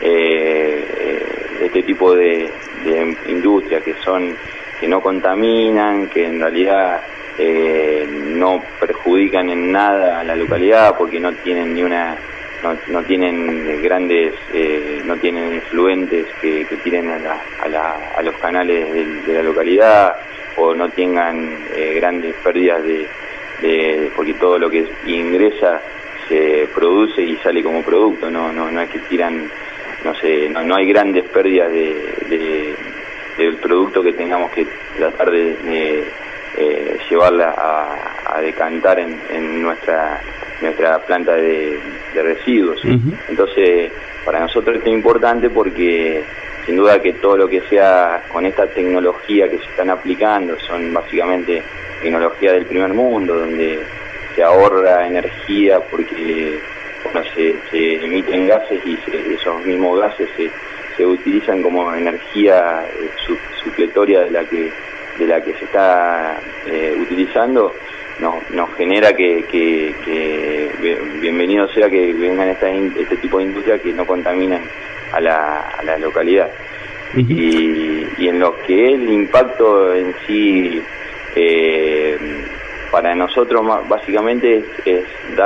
este tipo de industrias que no contaminan, que en realidad no perjudican en nada a la localidad, porque no tienen no tienen grandes, no tienen influentes que tiren a los canales de la localidad, o no tengan grandes pérdidas porque todo lo que ingresa se produce y sale como producto, no es que tiran, no hay grandes pérdidas del producto que tengamos que tratar de llevarla a decantar en nuestra planta de residuos. Entonces, para nosotros esto es importante porque sin duda que todo lo que sea con esta tecnología que se están aplicando son básicamente tecnología del primer mundo, donde se ahorra energía porque se emiten gases y esos mismos gases se utilizan como energía supletoria de la que se está utilizando. Nos genera que bienvenido sea que vengan este tipo de industria que no contaminan a la localidad. Y en lo que es el impacto en sí, para nosotros básicamente es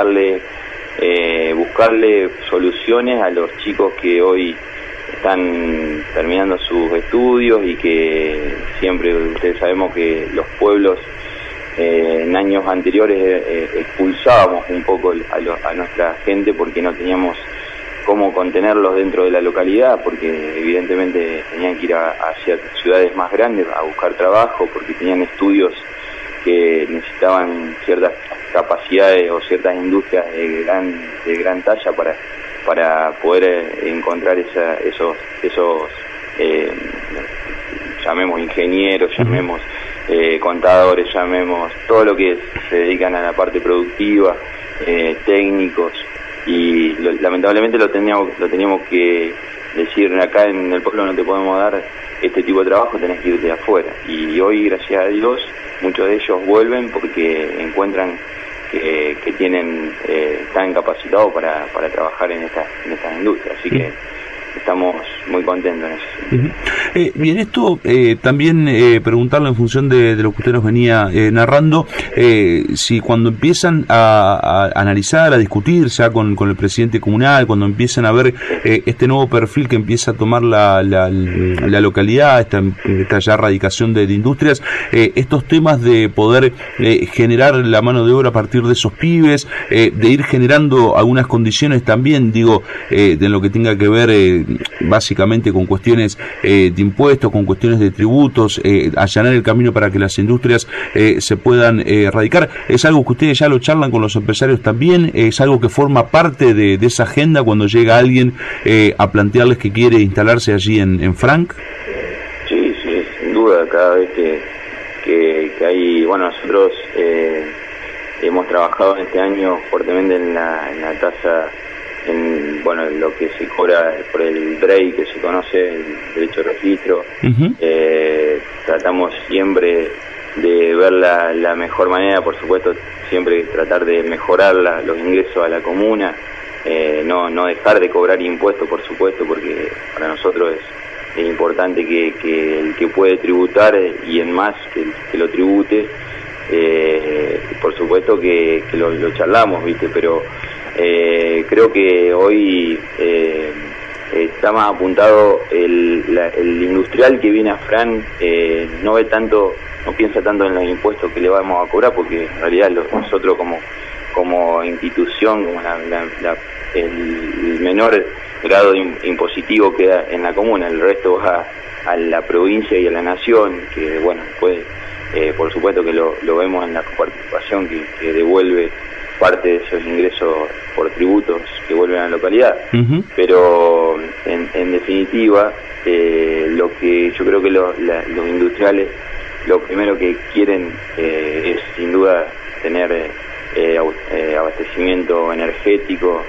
buscarle soluciones a los chicos que hoy están terminando sus estudios y que siempre, ustedes sabemos que los pueblos en años anteriores expulsábamos un poco a nuestra gente porque no teníamos cómo contenerlos dentro de la localidad, porque evidentemente tenían que ir hacia ciudades más grandes a buscar trabajo, porque tenían estudios que necesitaban ciertas capacidades o ciertas industrias de gran talla para poder encontrar esos llamemos ingenieros, llamemos contadores, llamemos todo lo que se dedican a la parte productiva, técnicos, y lamentablemente lo teníamos que decir: acá en el pueblo no te podemos dar este tipo de trabajo, tenés que irte de afuera. Y hoy, gracias a Dios, muchos de ellos vuelven porque encuentran que están capacitados para trabajar en estas industrias, así que estamos muy contentos en eso. Bien, esto también preguntarle en función de lo que usted nos venía narrando, si cuando empiezan a analizar, a discutir ya con el presidente comunal, cuando empiezan a ver este nuevo perfil que empieza a tomar la localidad, esta ya radicación de industrias, estos temas de poder generar la mano de obra a partir de esos pibes, de ir generando algunas condiciones también, de lo que tenga que ver básicamente con cuestiones de impuestos, con cuestiones de tributos, allanar el camino para que las industrias se puedan radicar. ¿Es algo que ustedes ya lo charlan con los empresarios también? ¿Es algo que forma parte de esa agenda cuando llega alguien a plantearles que quiere instalarse allí en Frank? Sí, sin duda, cada vez que hay, nosotros hemos trabajado este año fuertemente en la tasa, en lo que se cobra por el DREI, que se conoce, el derecho de registro. Tratamos siempre de ver la mejor manera, por supuesto, siempre tratar de mejorar los ingresos a la comuna, no dejar de cobrar impuestos, por supuesto, porque para nosotros es importante que el que puede tributar y en más que lo tribute. Por supuesto que lo charlamos, ¿viste? Pero creo que hoy está más apuntado el industrial que viene a Fran, no piensa tanto en los impuestos que le vamos a cobrar, porque en realidad nosotros como institución, como el menor grado impositivo queda en la comuna, el resto va a la provincia y a la nación, que después por supuesto que lo vemos en la coparticipación que devuelve parte de esos ingresos por tributos que vuelven a la localidad. Pero en definitiva, lo que yo creo que los industriales lo primero que quieren es sin duda tener abastecimiento energético,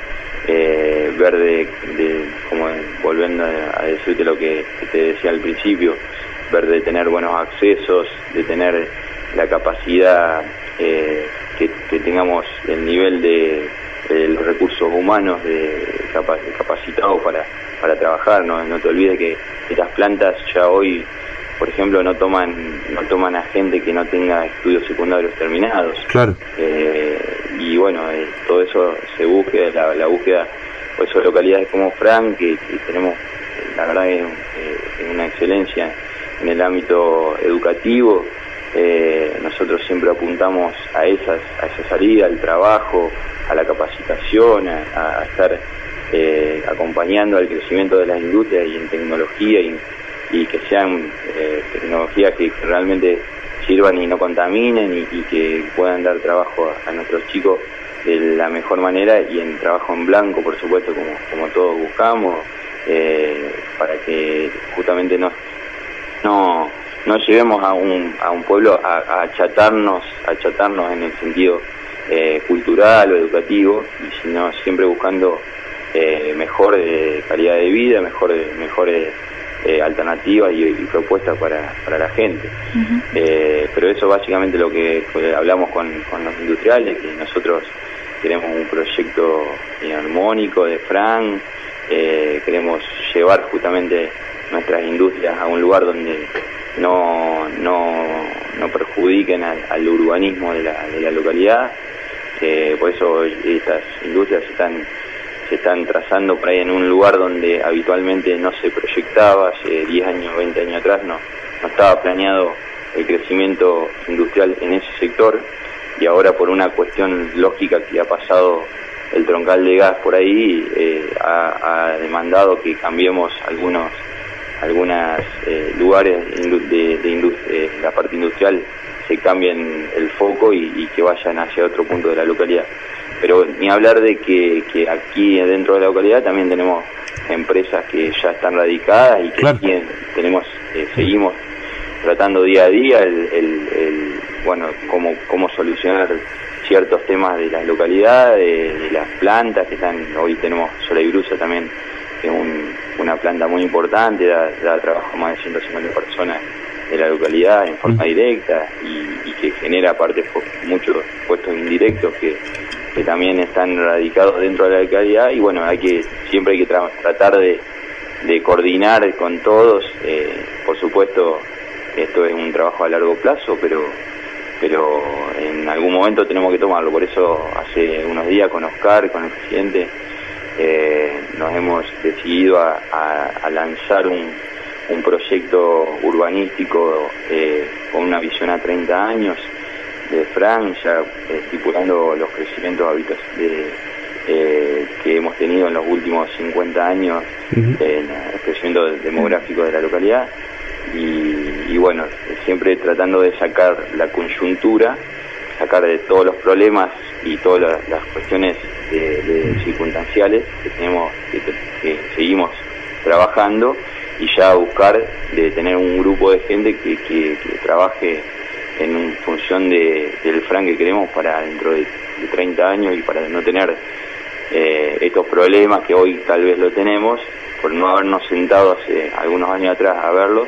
ver como volviendo a decirte lo que te decía al principio, ver de tener buenos accesos, de tener la capacidad, que tengamos el nivel de los recursos humanos capacitados para trabajar. No te olvides que estas plantas ya hoy, por ejemplo, no toman a gente que no tenga estudios secundarios terminados. Claro. Y todo eso se busca, la búsqueda, por eso localidades como Fran, que tenemos, la verdad, una excelencia en el ámbito educativo. Nosotros siempre apuntamos a esa salida, al trabajo, a la capacitación, a estar acompañando al crecimiento de las industrias y en tecnología, y que sean tecnologías que realmente sirvan y no contaminen, y que puedan dar trabajo a nuestros chicos de la mejor manera, y en trabajo en blanco, por supuesto, como todos buscamos, para que justamente no llevemos a un pueblo a achatarnos en el sentido cultural o educativo, sino siempre buscando mejor calidad de vida, mejores alternativas y propuestas para la gente. Pero eso básicamente lo que hablamos con los industriales, que nosotros queremos un proyecto armónico de Fran, queremos llevar justamente nuestras industrias a un lugar donde no perjudiquen al urbanismo de la localidad. Por eso estas industrias se están trazando por ahí en un lugar donde habitualmente no se proyectaba. Hace 10 años, 20 años atrás no estaba planeado el crecimiento industrial en ese sector, y ahora por una cuestión lógica que ha pasado el troncal de gas por ahí, ha demandado que cambiemos algunos lugares de la parte industrial, se cambien el foco y que vayan hacia otro punto de la localidad. Pero ni hablar de que aquí dentro de la localidad también tenemos empresas que ya están radicadas y que seguimos tratando día a día cómo solucionar ciertos temas de las localidades, de las plantas que están. Hoy tenemos Soleibrusa también, que es una planta muy importante, da trabajo a más de 150 personas de la localidad en forma directa, y que genera aparte muchos puestos indirectos que también están radicados dentro de la localidad. Y siempre hay que tratar de coordinar con todos. Por supuesto, esto es un trabajo a largo plazo, pero en algún momento tenemos que tomarlo. Por eso hace unos días con Oscar, con el presidente, nos hemos decidido a lanzar un proyecto urbanístico con una visión a 30 años de Fran, ya estipulando los crecimientos que hemos tenido en los últimos 50 años, en el crecimiento demográfico de la localidad, y siempre tratando de sacar la coyuntura, sacar de todos los problemas y todas las cuestiones circunstanciales que tenemos, que seguimos trabajando, y ya buscar de tener un grupo de gente que trabaje en función del Fran que queremos para dentro de 30 años y para no tener estos problemas que hoy tal vez lo tenemos por no habernos sentado hace algunos años atrás a verlos,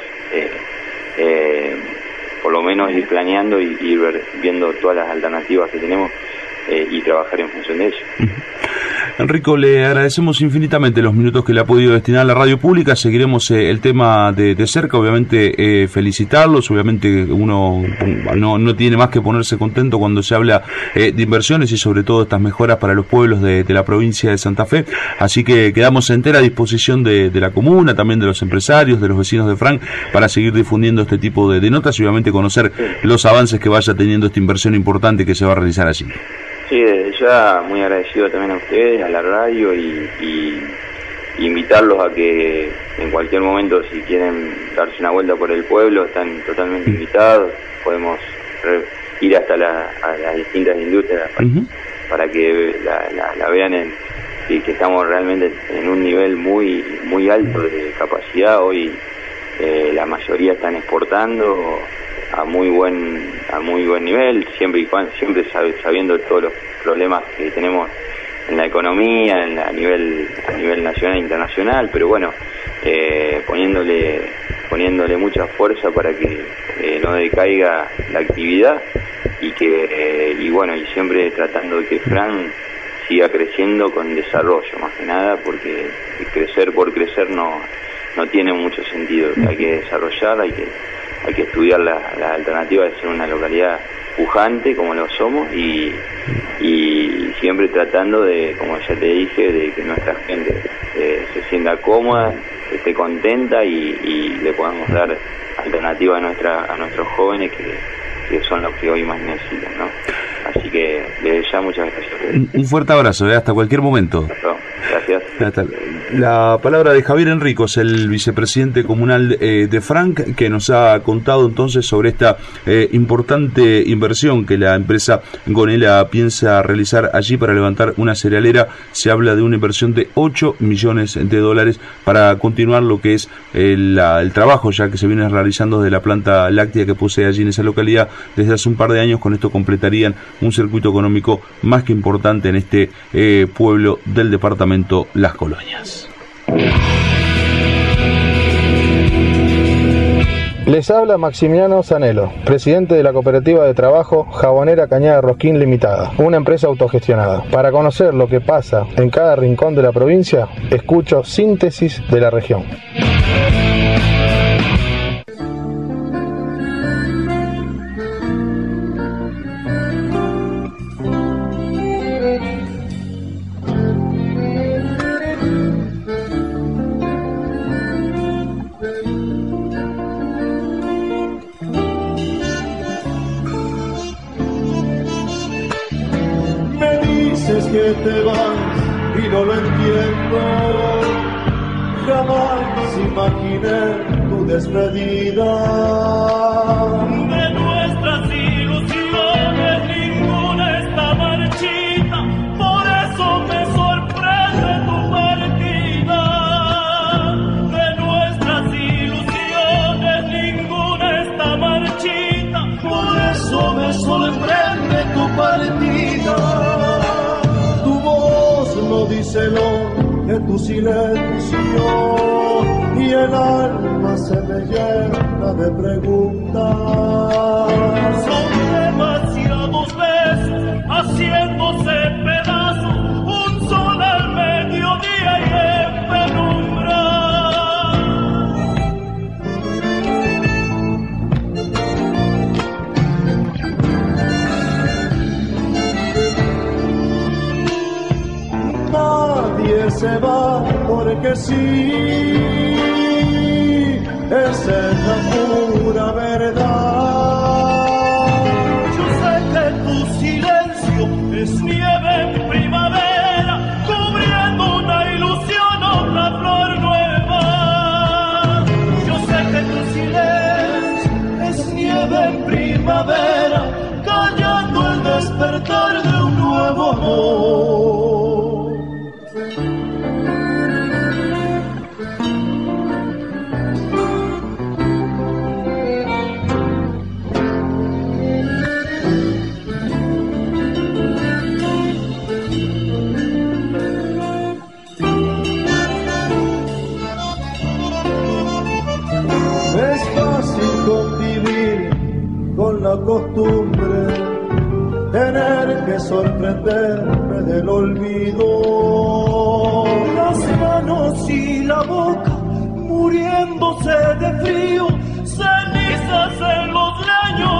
por lo menos ir planeando y ir viendo todas las alternativas que tenemos y trabajar en función de ello. Enrico, le agradecemos infinitamente los minutos que le ha podido destinar a la radio pública. Seguiremos el tema de cerca, obviamente felicitarlos. Obviamente uno no tiene más que ponerse contento cuando se habla de inversiones y sobre todo estas mejoras para los pueblos de la provincia de Santa Fe. Así que quedamos a entera disposición de la comuna, también de los empresarios, de los vecinos de Frank, para seguir difundiendo este tipo de notas y obviamente conocer los avances que vaya teniendo esta inversión importante que se va a realizar allí. Sí, desde ya muy agradecido también a ustedes, a la radio y invitarlos a que en cualquier momento, si quieren darse una vuelta por el pueblo, están totalmente invitados. Podemos ir hasta a las distintas industrias para que la vean y que estamos realmente en un nivel muy muy alto de capacidad. Hoy la mayoría están exportando a muy buen nivel, siempre sabiendo todos los problemas que tenemos en la economía, a nivel nacional e internacional, pero bueno, poniéndole mucha fuerza para que no decaiga la actividad y bueno, y siempre tratando de que Fran siga creciendo con desarrollo, más que nada, porque crecer por crecer no tiene mucho sentido. Hay que desarrollar, hay que estudiar la alternativa de ser una localidad pujante como lo somos y siempre tratando de, como ya te dije, de que nuestra gente se sienta cómoda, esté contenta y le podamos dar alternativa a nuestros jóvenes que son los que hoy más necesitan, ¿no? Así que desde ya muchas gracias. Un fuerte abrazo, hasta cualquier momento. Gracias. La palabra de Javier Enríquez, el vicepresidente comunal de Frank, que nos ha contado entonces sobre esta importante inversión que la empresa Gonela piensa realizar allí para levantar una cerealera. Se habla de una inversión de $8 millones para continuar lo que es el trabajo ya que se viene realizando de la planta láctea que posee allí en esa localidad desde hace un par de años. Con esto completarían un circuito económico más que importante en este pueblo del departamento Las Colonias. Les habla Maximiliano Zanello, presidente de la cooperativa de trabajo Jabonera Cañada Rosquín Limitada, una empresa autogestionada. Para conocer lo que pasa en cada rincón de la provincia, escucho Síntesis de la Región. Que te vas y no lo entiendo, jamás imaginé tu despedida. De nuestras ilusiones ninguna está marchita, por eso me sorprende tu partida. De nuestras ilusiones ninguna está marchita, por eso me sorprende tu partida. No dice lo de tu silencio y el alma se me llena de preguntas. Son demasiados besos haciéndose pedazos, un sol al mediodía y en penumbra. Nadie se va porque sí, esa es la pura verdad. Yo sé que tu silencio es nieve en primavera, cubriendo una ilusión o una flor nueva. Yo sé que tu silencio es nieve en primavera, callando el despertar de un nuevo amor. sorprenderme del olvido. Las manos y la boca muriéndose de frío, cenizas en los leños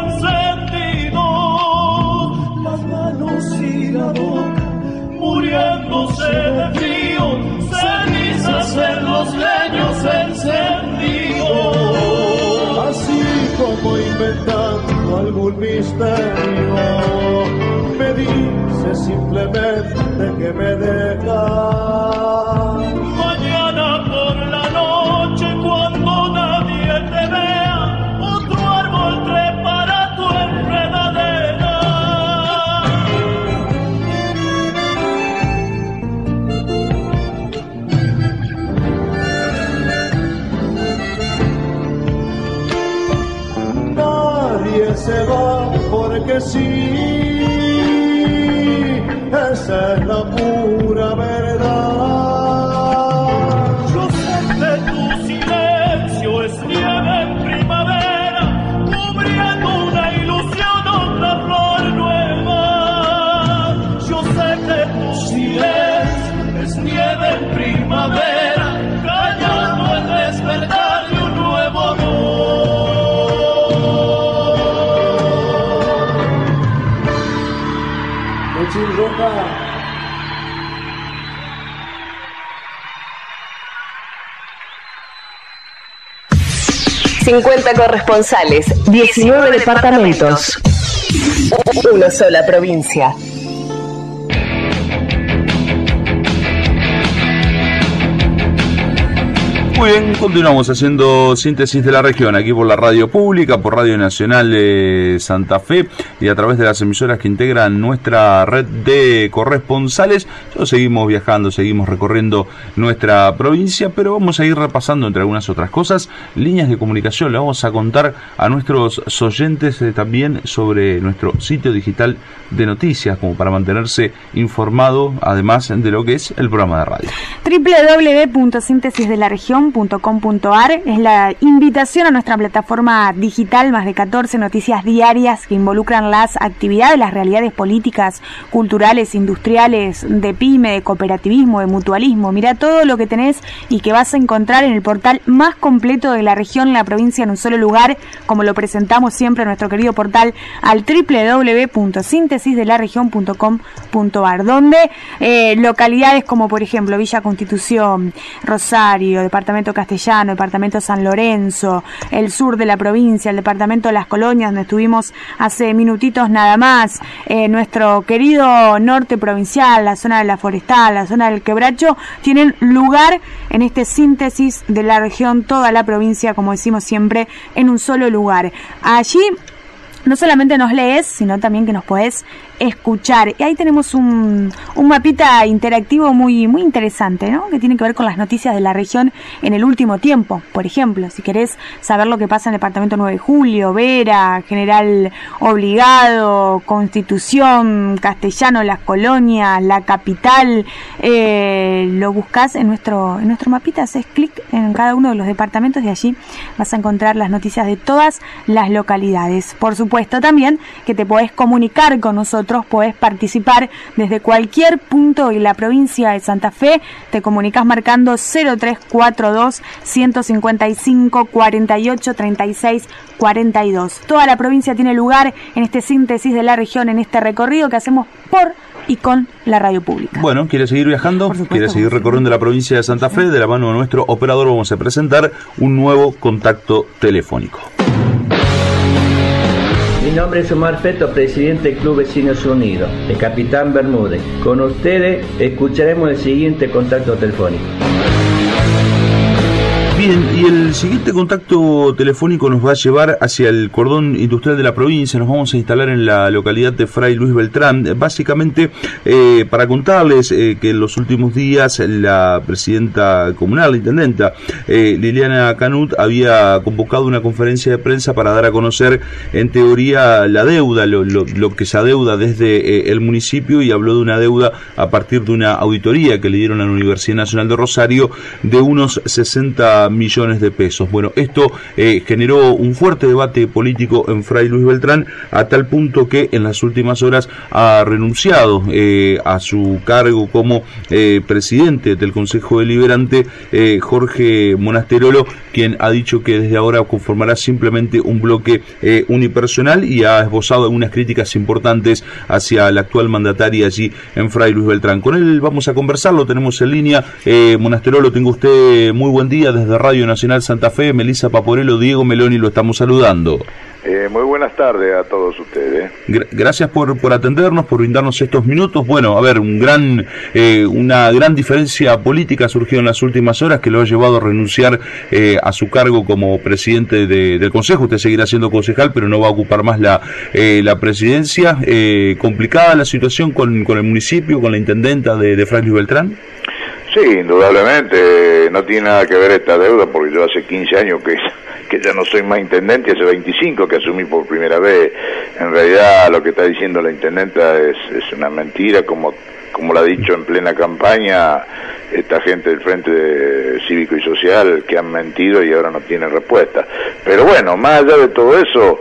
encendidos. Las manos y la boca muriéndose de frío, cenizas en los leños encendidos. Así como inventando algún misterio, me dice simplemente que me deja. Mañana por la noche, cuando nadie te vea, otro árbol trepará tu enredadera. Nadie se va porque sí, esa es la pura verdad. Yo sé que tu silencio es nieve en primavera, cubriendo una ilusión, otra flor nueva. Yo sé que tu silencio es nieve en primavera, callando el despertar de un nuevo amor. 50 corresponsales, 19 departamentos, una sola provincia. Muy bien, continuamos haciendo síntesis de la región aquí por la radio pública, por Radio Nacional de Santa Fe y a través de las emisoras que integran nuestra red de corresponsales. Seguimos viajando, seguimos recorriendo nuestra provincia, pero vamos a ir repasando entre algunas otras cosas líneas de comunicación. Le vamos a contar a nuestros oyentes también sobre nuestro sitio digital de noticias, como para mantenerse informado, además de lo que es el programa de radio. www.sintesisdelaregion.com.ar es la invitación a nuestra plataforma digital, más de 14 noticias diarias que involucran las actividades, las realidades políticas, culturales, industriales, de pyme, de cooperativismo, de mutualismo. Mira todo lo que tenés y que vas a encontrar en el portal más completo de la región, la provincia, en un solo lugar, como lo presentamos siempre en nuestro querido portal, al www.sintesisdelaregion.com.ar, donde localidades como por ejemplo Villa Constitución, Rosario, Departamento Castellano, Departamento San Lorenzo, el sur de la provincia, el Departamento de las Colonias, donde estuvimos hace minutitos nada más, nuestro querido norte provincial, la zona de la Forestal, la zona del Quebracho, tienen lugar en este síntesis de la región, toda la provincia, como decimos siempre, en un solo lugar. Allí no solamente nos lees, sino también que nos podés escuchar. Y ahí tenemos un mapita interactivo muy interesante, ¿no? Que tiene que ver con las noticias de la región en el último tiempo. Por ejemplo, si querés saber lo que pasa en el departamento 9 de Julio, Vera, General Obligado, Constitución, Castellano, Las Colonias, la capital, lo buscás en nuestro mapita, haces clic en cada uno de los departamentos y allí vas a encontrar las noticias de todas las localidades. Por supuesto también que te podés comunicar con nosotros, podés participar desde cualquier punto de la provincia de Santa Fe. Te comunicas marcando 0342 155 48 36 42. Toda la provincia tiene lugar en este síntesis de la región, en este recorrido que hacemos por y con la radio pública. Bueno, ¿quiere seguir viajando? ¿Quiere seguir recorriendo la provincia de Santa Fe? De la mano de nuestro operador vamos a presentar un nuevo contacto telefónico. Mi nombre es Omar Feto, presidente del Club Vecinos Unidos, de Capitán Bermúdez. Con ustedes escucharemos el siguiente contacto telefónico. Bien, y el siguiente contacto telefónico nos va a llevar hacia el cordón industrial de la provincia. Nos vamos a instalar en la localidad de Fray Luis Beltrán, básicamente para contarles que en los últimos días la presidenta comunal, la intendenta Liliana Canut, había convocado una conferencia de prensa para dar a conocer, en teoría, la deuda, lo que se adeuda desde el municipio, y habló de una deuda a partir de una auditoría que le dieron a la Universidad Nacional de Rosario de unos 60 millones de pesos. Bueno, esto generó un fuerte debate político en Fray Luis Beltrán, a tal punto que en las últimas horas ha renunciado a su cargo como presidente del Consejo Deliberante, Jorge Monasterolo, quien ha dicho que desde ahora conformará simplemente un bloque unipersonal, y ha esbozado algunas críticas importantes hacia la actual mandataria allí en Fray Luis Beltrán. Con él vamos a conversar, lo tenemos en línea. Monasterolo, tengo usted muy buen día desde Radio Nacional Santa Fe. Melissa Paporello, Diego Meloni, lo estamos saludando. Muy buenas tardes a todos ustedes. Gracias por atendernos, por brindarnos estos minutos. Bueno, a ver, una gran diferencia política surgió en las últimas horas que lo ha llevado a renunciar a su cargo como presidente del Consejo. Usted seguirá siendo concejal, pero no va a ocupar más la presidencia. ¿Complicada la situación con el municipio, con la intendenta de Fray Luis Beltrán? Sí, indudablemente. No tiene nada que ver esta deuda, porque yo hace 15 años que ya no soy más intendente, hace 25 que asumí por primera vez. En realidad lo que está diciendo la intendenta es una mentira, como lo ha dicho en plena campaña esta gente del Frente Cívico y Social, que han mentido y ahora no tienen respuesta. Pero bueno, más allá de todo eso,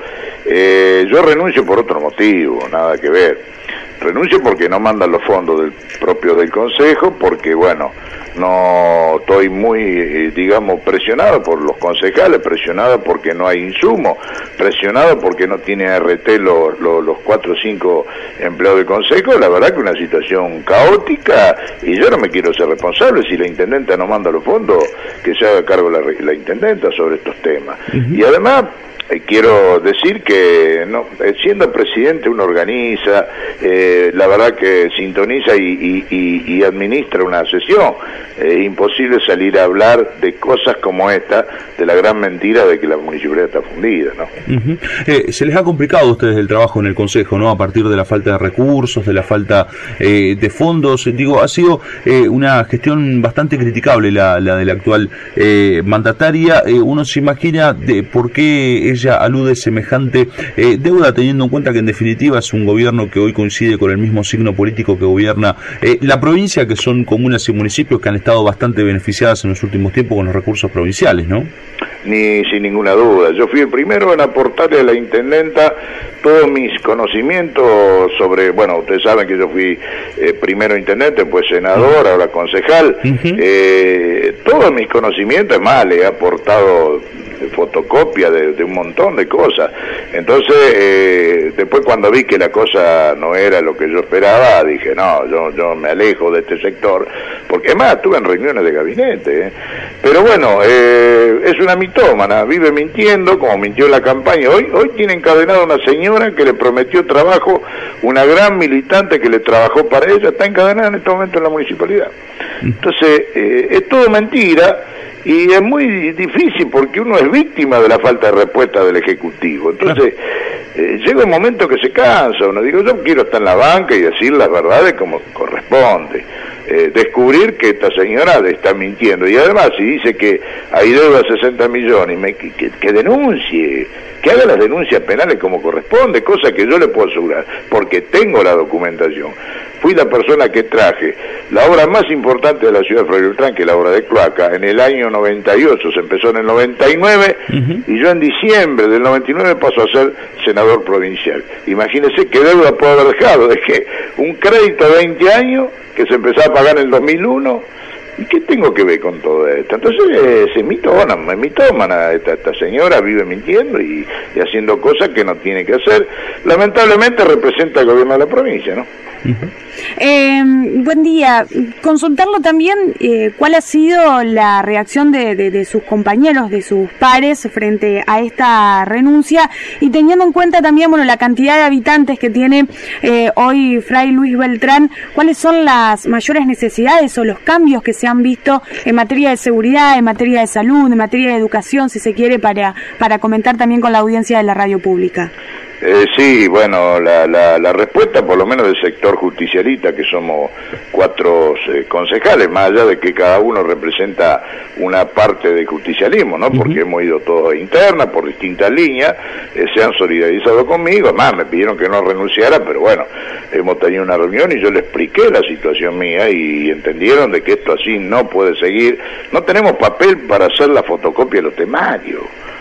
yo renuncio por otro motivo, nada que ver. Renuncio porque no mandan los fondos propios del Consejo, porque bueno, no estoy muy, presionado por los concejales, presionado porque no hay insumo, presionado porque no tiene ART los 4 o 5 empleados del Consejo. La verdad que una situación caótica, y yo no me quiero ser responsable. Si la intendenta no manda los fondos, que se haga cargo la intendenta sobre estos temas. Y además quiero decir que siendo presidente uno organiza, la verdad que sintoniza y administra una sesión. Es imposible salir a hablar de cosas como esta, de la gran mentira de que la municipalidad está fundida, ¿no? Se les ha complicado a ustedes el trabajo en el Consejo, ¿no? A partir de la falta de recursos, de la falta de fondos. Ha sido una gestión bastante criticable la de la actual mandataria. Uno se imagina de por qué ella alude semejante deuda, teniendo en cuenta que en definitiva es un gobierno que hoy coincide con el mismo signo político que gobierna la provincia, que son comunas y municipios que han estado bastante beneficiadas en los últimos tiempos con los recursos provinciales, ¿no? Sin ninguna duda. Yo fui el primero en aportarle a la intendenta todos mis conocimientos sobre, bueno, ustedes saben que yo fui primero intendente, pues senador, ahora concejal. Todos mis conocimientos, más le he aportado fotocopia de un montón de cosas. Entonces, después cuando vi que la cosa no era lo que yo esperaba, dije, no, yo me alejo de este sector, porque además estuve en reuniones de gabinete, pero bueno, es una mitómana, vive mintiendo, como mintió en la campaña. Hoy tiene encadenada una señora que le prometió trabajo, una gran militante que le trabajó para ella, está encadenada en este momento en la municipalidad. Entonces, es todo mentira. Y es muy difícil porque uno es víctima de la falta de respuesta del Ejecutivo. Entonces, llega un momento que se cansa. Uno digo, yo quiero estar en la banca y decir las verdades como corresponde. Descubrir que esta señora está mintiendo. Y además, si dice que hay deuda de 60 millones, que denuncie, que haga las denuncias penales como corresponde, cosa que yo le puedo asegurar, porque tengo la documentación. Fui la persona que traje la obra más importante de la ciudad de Fray Luis Beltrán, que es la obra de cloaca, en el año 98, se empezó en el 99, y yo en diciembre del 99 paso a ser senador provincial. Imagínense qué deuda puedo haber dejado, de que un crédito de 20 años, que se empezó a pagar en el 2001, ¿y qué tengo que ver con todo esto? Entonces es mitómana, esta señora vive mintiendo y haciendo cosas que no tiene que hacer. Lamentablemente representa al gobierno de la provincia, ¿no? Buen día. Consultarlo también cuál ha sido la reacción de sus compañeros, de sus pares frente a esta renuncia, y teniendo en cuenta también la cantidad de habitantes que tiene hoy Fray Luis Beltrán, cuáles son las mayores necesidades o los cambios que se han visto en materia de seguridad, en materia de salud, en materia de educación, si se quiere, para comentar también con la audiencia de la radio pública. Sí, bueno, la respuesta por lo menos del sector justicialista, que somos 4 concejales, más allá de que cada uno representa una parte del justicialismo, ¿no? Porque hemos ido todos a interna por distintas líneas, se han solidarizado conmigo, además me pidieron que no renunciara, pero bueno, hemos tenido una reunión y yo le expliqué la situación mía y entendieron de que esto así no puede seguir. No tenemos papel para hacer la fotocopia de los temarios.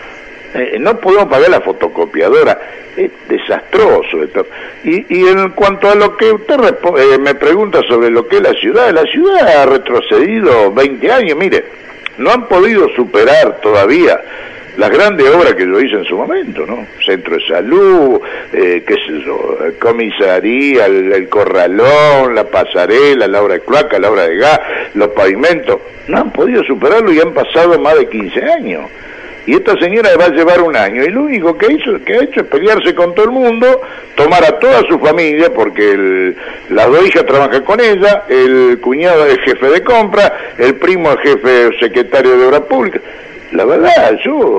No podemos pagar la fotocopiadora, es desastroso esto. Y en cuanto a lo que usted me pregunta sobre lo que es la ciudad ha retrocedido 20 años, mire, no han podido superar todavía las grandes obras que yo hice en su momento, ¿no? Centro de salud, qué sé yo, comisaría, el corralón, la pasarela, la obra de cloaca, la obra de gas, los pavimentos, no han podido superarlo y han pasado más de 15 años. Y esta señora va a llevar 1 año, y lo único que ha hecho es pelearse con todo el mundo, tomar a toda su familia, porque las 2 hijas trabajan con ella, el cuñado es jefe de compra, el primo es jefe secretario de Obras Públicas. La verdad,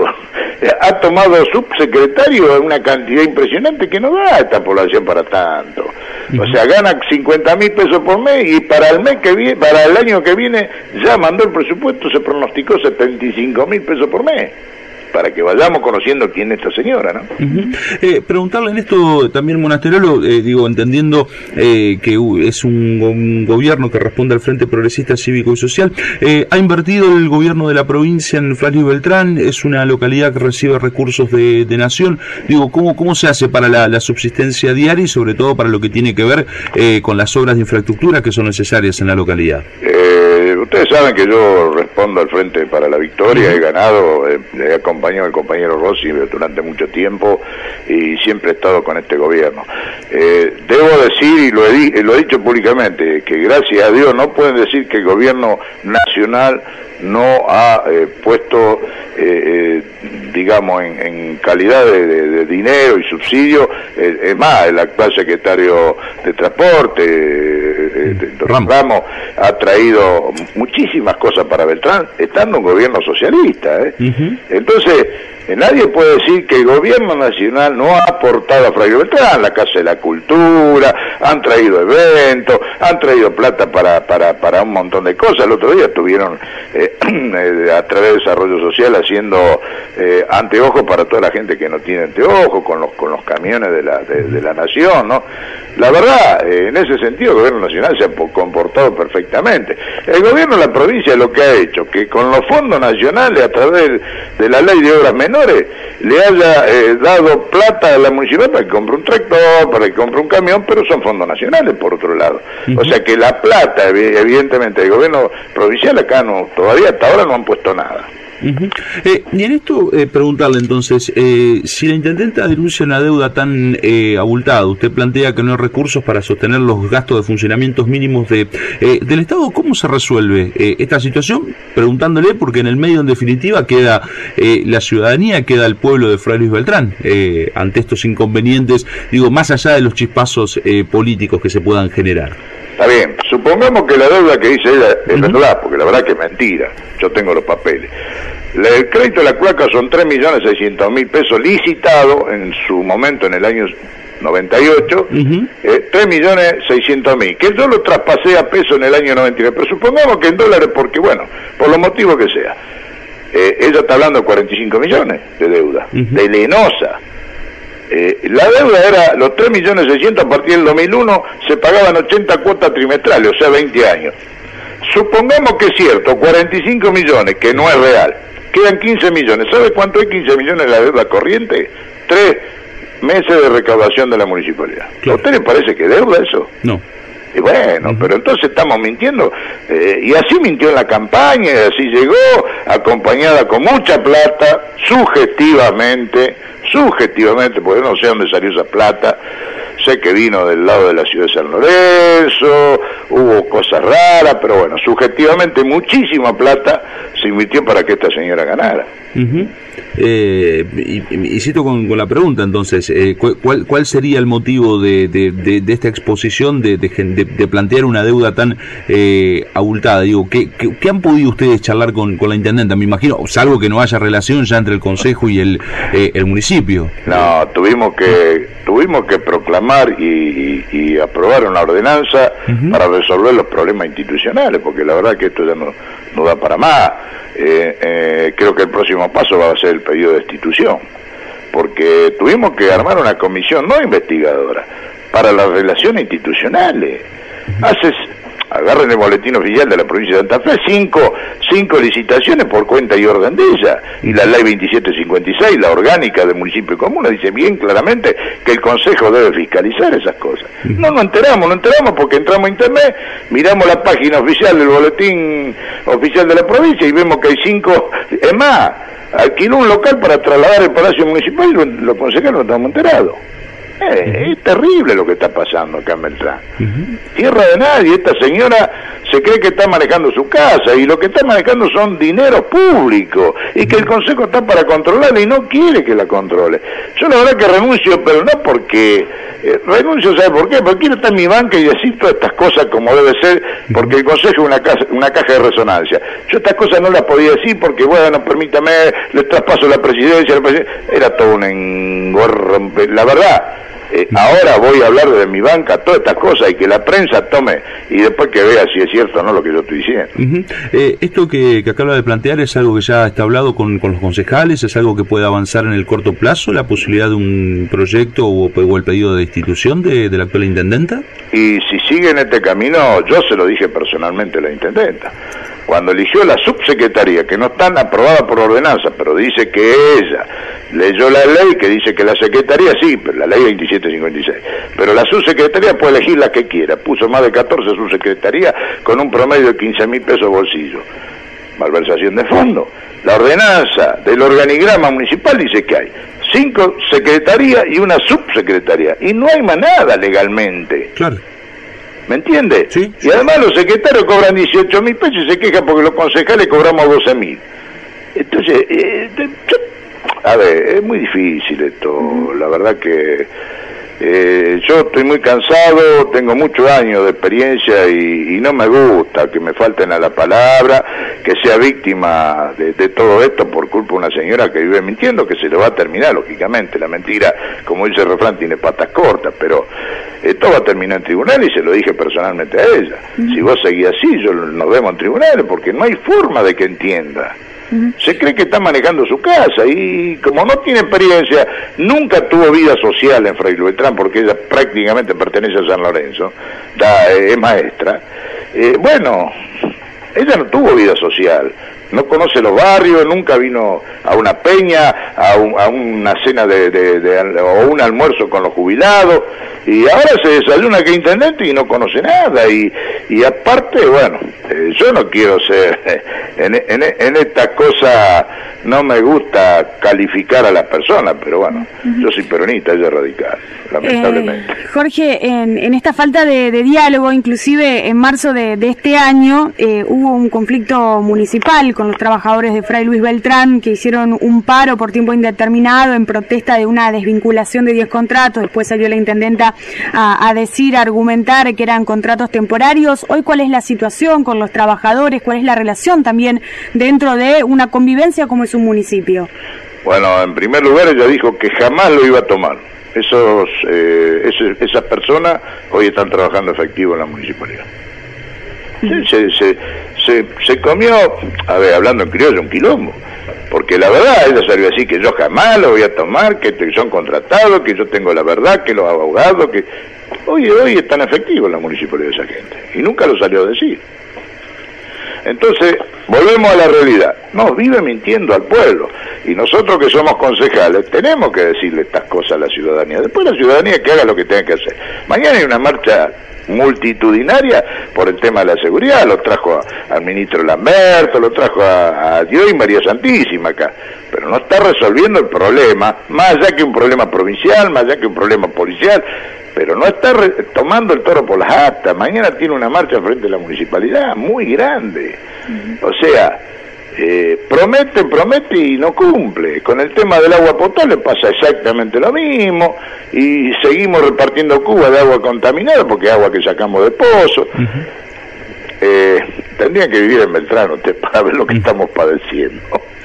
ha tomado subsecretario una cantidad impresionante que no da esta población para tanto. O sea, gana 50.000 pesos por mes y para el año que viene ya mandó el presupuesto, se pronosticó 75.000 pesos por mes. Para que vayamos conociendo quién es esta señora, ¿no? Preguntarle en esto también, Monasterolo, entendiendo que es un gobierno que responde al Frente Progresista Cívico y Social, ¿ha invertido el gobierno de la provincia en Flores Beltrán? Es una localidad que recibe recursos de Nación. ¿Cómo se hace para la subsistencia diaria y sobre todo para lo que tiene que ver con las obras de infraestructura que son necesarias en la localidad? Ustedes saben que yo respondo al Frente para la Victoria, he ganado, he acompañado al compañero Rossi durante mucho tiempo y siempre he estado con este gobierno. Debo decir, y lo he dicho públicamente, que gracias a Dios no pueden decir que el gobierno nacional no ha puesto, digamos, en calidad de dinero y subsidio, es más, el actual secretario de Transporte, Ramos, ha traído muchísimas cosas para Beltrán, estando un gobierno socialista, Entonces, nadie puede decir que el gobierno nacional no ha aportado a Fraile Beltrán, la Casa de la Cultura, han traído eventos, han traído plata para un montón de cosas. El otro día estuvieron a través de Desarrollo Social haciendo anteojos para toda la gente que no tiene anteojos, con los camiones de la nación, ¿no? La verdad, en ese sentido el gobierno nacional se ha comportado perfectamente. El gobierno de la provincia lo que ha hecho, que con los fondos nacionales, a través de la ley de obras menores, le haya dado plata a la municipalidad para que compre un tractor, para que compre un camión, pero son fondos nacionales por otro lado. O sea que la plata, evidentemente, del gobierno provincial acá todavía hasta ahora no han puesto nada. Y en esto preguntarle entonces, si la intendenta denuncia una deuda tan abultada, usted plantea que no hay recursos para sostener los gastos de funcionamientos mínimos del Estado, ¿cómo se resuelve esta situación? Preguntándole porque en el medio en definitiva queda la ciudadanía, queda el pueblo de Fray Luis Beltrán ante estos inconvenientes, más allá de los chispazos políticos que se puedan generar. Está bien, supongamos que la deuda que dice ella es verdad, porque la verdad que es mentira, yo tengo los papeles. El crédito de la cloaca son 3.600.000 pesos licitado en su momento en el año 98, 3.600.000, que yo lo traspasé a peso en el año 99, pero supongamos que en dólares, porque bueno, por los motivos que sea, ella está hablando de 45 millones de deuda, de Lenosa. La deuda era los 3.600.000, a partir del 2001 se pagaban 80 cuotas trimestrales, o sea 20 años. Supongamos que es cierto, 45 millones, que no es real, quedan 15 millones. ¿Sabe cuánto es 15 millones de la deuda corriente? 3 meses de recaudación de la municipalidad. Claro. ¿A usted le parece que deuda eso? No. Y bueno, pero entonces estamos mintiendo, y así mintió en la campaña, y así llegó, acompañada con mucha plata, sugestivamente, porque no sé dónde salió esa plata, sé que vino del lado de la ciudad de San Lorenzo, hubo cosas raras, pero bueno, subjetivamente muchísima plata se invirtió para que esta señora ganara. Y cito con la pregunta entonces, ¿cuál sería el motivo de esta exposición de plantear una deuda tan abultada? Digo, ¿qué han podido ustedes charlar con la intendenta? Me imagino, salvo que no haya relación ya entre el consejo y el municipio. No, tuvimos que tuvimos que proclamar y aprobar una ordenanza para resolver los problemas institucionales, porque la verdad que esto ya no da para más. Creo que el próximo paso va a ser el pedido de destitución, porque tuvimos que armar una comisión no investigadora para las relaciones institucionales. Agarren el boletín oficial de la provincia de Santa Fe, cinco licitaciones por cuenta y orden de ella, y la ley 2756, la orgánica del municipio y comuna, dice bien claramente que el consejo debe fiscalizar esas cosas. No nos enteramos porque entramos a internet, miramos la página oficial del boletín oficial de la provincia y vemos que hay 5, es más, alquiló un local para trasladar el Palacio Municipal y los concejales no estamos enterados. Es terrible lo que está pasando acá en Beltrán. Tierra de nadie. Esta señora se cree que está manejando su casa y lo que está manejando son dineros públicos y que el consejo está para controlarla y no quiere que la controle. Yo la verdad que renuncio, pero no porque renuncio, ¿sabe por qué? Porque quiero estar en mi banca y decir todas estas cosas como debe ser, porque el consejo es una caja de resonancia. Yo estas cosas no las podía decir porque, bueno, permítame, le traspaso la presidencia, era todo un engorro, la verdad. Ahora voy a hablar de mi banca, todas estas cosas, y que la prensa tome, y después que vea si es cierto o no lo que yo estoy diciendo. Esto que acaba de plantear es algo que ya está hablado con los concejales, es algo que puede avanzar en el corto plazo, la posibilidad de un proyecto o el pedido de destitución de la actual intendenta. Y si sigue en este camino, yo se lo dije personalmente a la intendenta. Cuando eligió la subsecretaría, que no están aprobadas por ordenanza, pero dice que ella leyó la ley que dice que la secretaría, sí, pero la ley 2756, pero la subsecretaría puede elegir la que quiera, puso más de 14 subsecretarías con un promedio de 15.000 pesos bolsillo. Malversación de fondo. La ordenanza del organigrama municipal dice que hay 5 secretarías y una subsecretaría, y no hay más nada legalmente. Claro. ¿Me entiende? Sí. Y además los secretarios cobran 18.000 pesos y se quejan porque los concejales cobramos 12.000. Entonces, a ver, es muy difícil esto. La verdad que yo estoy muy cansado, tengo muchos años de experiencia y no me gusta que me falten a la palabra, que sea víctima de todo esto por culpa de una señora que vive mintiendo, que se le va a terminar, lógicamente. La mentira, como dice el refrán, tiene patas cortas, pero esto va a terminar en tribunal y se lo dije personalmente a ella. Si vos seguís así, nos vemos en tribunales porque no hay forma de que entienda. Se cree que está manejando su casa y como no tiene experiencia, nunca tuvo vida social en Fray Luis Beltrán porque ella prácticamente pertenece a San Lorenzo, es maestra. Bueno, ella no tuvo vida social, no conoce los barrios, nunca vino a una peña, a una cena o un almuerzo con los jubilados, y ahora se desayuna que intendente y no conoce nada, y aparte, bueno, yo no quiero ser, en estas cosas no me gusta calificar a las personas, pero bueno, yo soy peronista, ella es radical, lamentablemente. Jorge, en esta falta de diálogo, inclusive en marzo de este año, hubo un conflicto municipal con los trabajadores de Fray Luis Beltrán que hicieron un paro por tiempo indeterminado en protesta de una desvinculación de 10 contratos. Después salió la intendenta a argumentar que eran contratos temporarios. Hoy, ¿cuál es la situación con los trabajadores? ¿Cuál es la relación también dentro de una convivencia como es un municipio? Bueno, en primer lugar ella dijo que jamás lo iba a tomar. Esas personas hoy están trabajando efectivo en la municipalidad. Se comió, a ver, hablando en criollo, un quilombo, porque la verdad ella salió así, que yo jamás lo voy a tomar, que son contratados, que yo tengo la verdad, que los abogados, que hoy están efectivos en la municipalidad esa gente, y nunca lo salió a decir. Entonces, volvemos a la realidad, nos vive mintiendo al pueblo, y nosotros que somos concejales tenemos que decirle estas cosas a la ciudadanía, después la ciudadanía que haga lo que tenga que hacer. Mañana hay una marcha multitudinaria por el tema de la seguridad, lo trajo al ministro Lamberto, lo trajo a Dios y María Santísima acá, pero no está resolviendo el problema, más allá que un problema provincial, más allá que un problema policial, pero no está tomando el toro por las astas. Mañana tiene una marcha frente a la municipalidad muy grande, o sea, promete y no cumple. Con el tema del agua potable pasa exactamente lo mismo y seguimos repartiendo cubas de agua contaminada porque es agua que sacamos de pozo. Tendrían que vivir en Beltrán usted para ver lo que estamos padeciendo.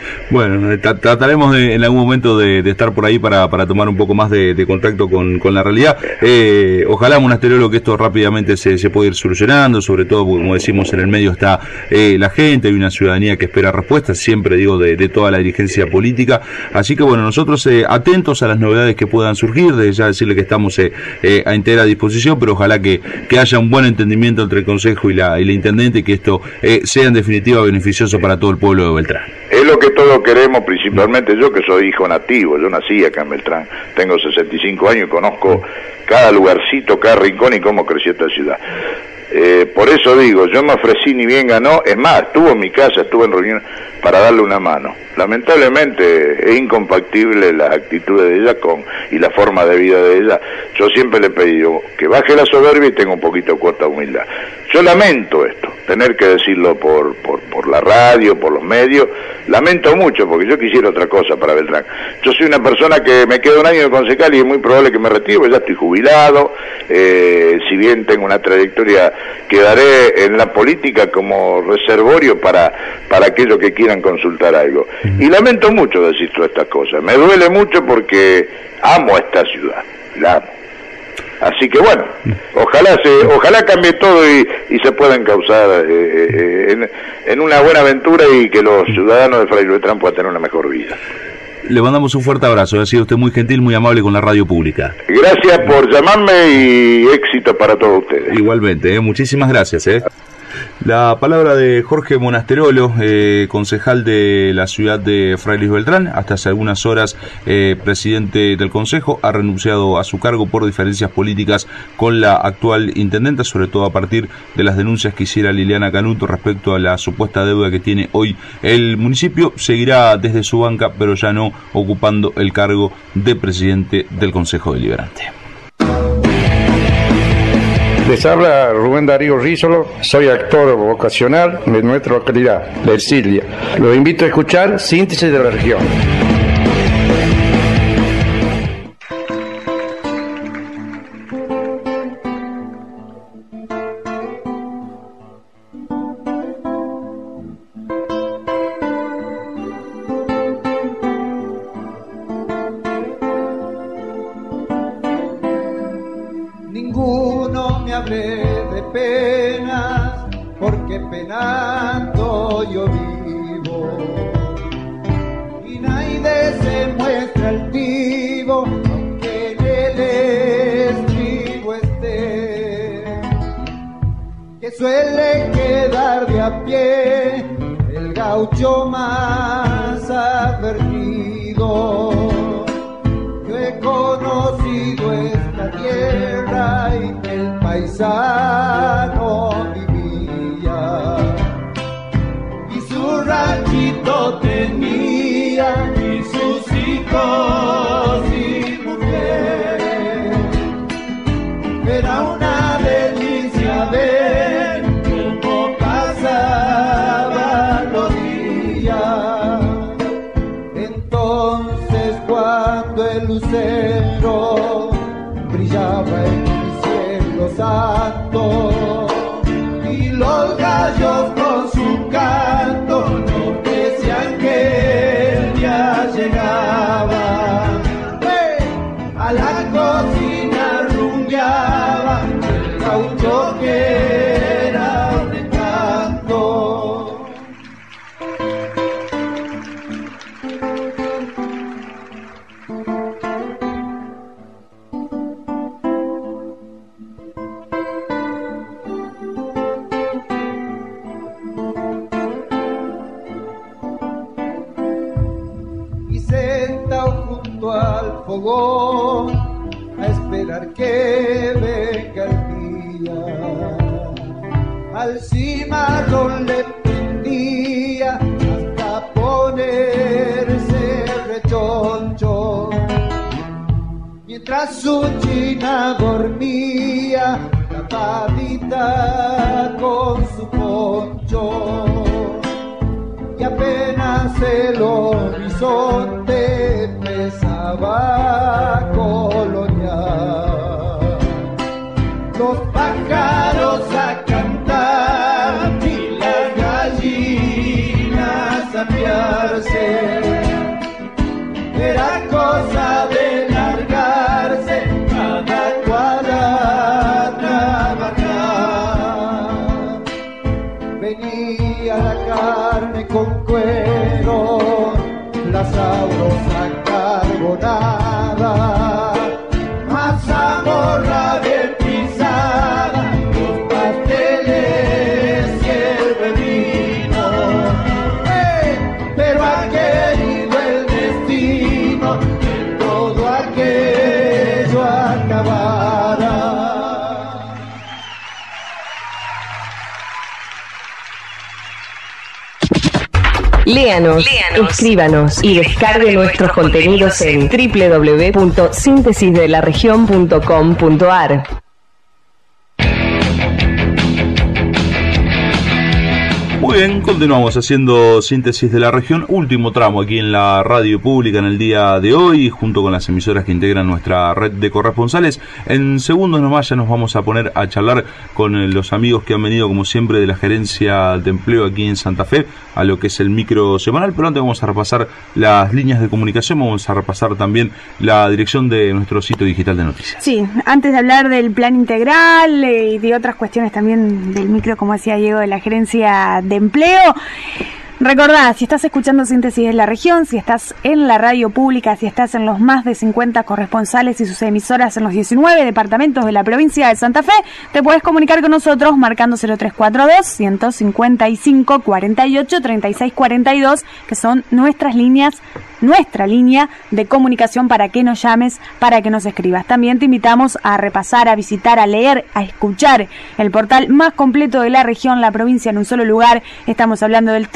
Bueno, trataremos en algún momento de estar por ahí para tomar un poco más de contacto con la realidad. Ojalá, monasterio, que esto rápidamente se pueda ir solucionando, sobre todo porque, como decimos, en el medio está la gente, hay una ciudadanía que espera respuestas, siempre digo, de toda la dirigencia política. Así que bueno, nosotros atentos a las novedades que puedan surgir, desde ya decirle que estamos a entera disposición, pero ojalá que haya un buen entendimiento entre el Consejo y la Intendente, y que esto sea en definitiva beneficioso para todo el pueblo de Beltrán. Es lo que todos queremos, principalmente yo, que soy hijo nativo. Yo nací acá en Beltrán, tengo 65 años y conozco cada lugarcito, cada rincón y cómo creció esta ciudad. Por eso digo, yo me ofrecí ni bien ganó, es más, estuvo en mi casa, estuve en reunión para darle una mano. Lamentablemente es incompatible las actitudes de ella y la forma de vida de ella. Yo siempre le he pedido que baje la soberbia y tenga un poquito de cuota de humildad. Yo lamento esto, tener que decirlo por la radio, por los medios, lamento mucho, porque yo quisiera otra cosa para Beltrán. Yo soy una persona que me queda un año de concejal y es muy probable que me retire, porque ya estoy jubilado, si bien tengo una trayectoria, quedaré en la política como reservorio para aquellos que quieran consultar algo. Y lamento mucho decir todas estas cosas, me duele mucho porque amo a esta ciudad, la amo. Así que bueno, ojalá cambie todo y se pueda encauzar en una buena aventura y que los ciudadanos de Fray Luis Beltrán puedan tener una mejor vida. Le mandamos un fuerte abrazo, ha sido usted muy gentil, muy amable con la radio pública. Gracias por llamarme y éxito para todos ustedes. Igualmente, muchísimas gracias. La palabra de Jorge Monasterolo, concejal de la ciudad de Fray Luis Beltrán, hasta hace algunas horas presidente del Consejo, ha renunciado a su cargo por diferencias políticas con la actual intendenta, sobre todo a partir de las denuncias que hiciera Liliana Canuto respecto a la supuesta deuda que tiene hoy el municipio. Seguirá desde su banca, pero ya no ocupando el cargo de presidente del Consejo Deliberante. Les habla Rubén Darío Rízolo, soy actor vocacional de nuestra localidad, de Ercilia. Los invito a escuchar Síntesis de la Región. Ninguno me hable de penas, porque penando yo vivo. Y nadie se muestra altivo, aunque en el estribo esté. Que suele quedar de a pie el gaucho más advertido. Yo he conocido esta tierra y el paisano vivía, y su ranchito tenía, y sus hijos y mujer. Era una delicia ver cómo pasaban los días. Entonces, cuando el lucero brillaba en el cielo santo y los gallos con su canto nos decían que el día llegaba, a la cocina rumbeaba el gaucho que era un encanto. Al fogón a esperar que venga el día, al cimarrón le prendía hasta ponerse rechoncho, mientras su china dormía tapadita con su poncho, y apenas el horizonte empezaba a colorear, los pájaros a cantar y las gallinas a cambiarse, era cosa de largarse cada cual a trabajar. Venía la carne con cuero, la sabrosa carbonada, mazamorra bien pisada, los pasteles y el vino. Pero ha querido el destino que todo aquello acabara. Léanos, escríbanos y descargue nuestros contenidos en www.síntesisdelaregion.com.ar. Muy bien, continuamos haciendo Síntesis de la Región, último tramo aquí en la radio pública en el día de hoy, junto con las emisoras que integran nuestra red de corresponsales. En segundos nomás ya nos vamos a poner a charlar con los amigos que han venido, como siempre, de la Gerencia de Empleo aquí en Santa Fe, a lo que es el micro semanal, pero antes vamos a repasar las líneas de comunicación, vamos a repasar también la dirección de nuestro sitio digital de noticias. Sí, antes de hablar del plan integral y de otras cuestiones también del micro, como decía Diego, de la Gerencia de Empleo, recordá, si estás escuchando Síntesis de la Región, si estás en la radio pública, si estás en los más de 50 corresponsales y sus emisoras en los 19 departamentos de la provincia de Santa Fe, te puedes comunicar con nosotros marcando 0342-155-48-3642, que son nuestra línea de comunicación para que nos llames, para que nos escribas. También te invitamos a repasar, a visitar, a leer, a escuchar el portal más completo de la región, la provincia en un solo lugar. Estamos hablando del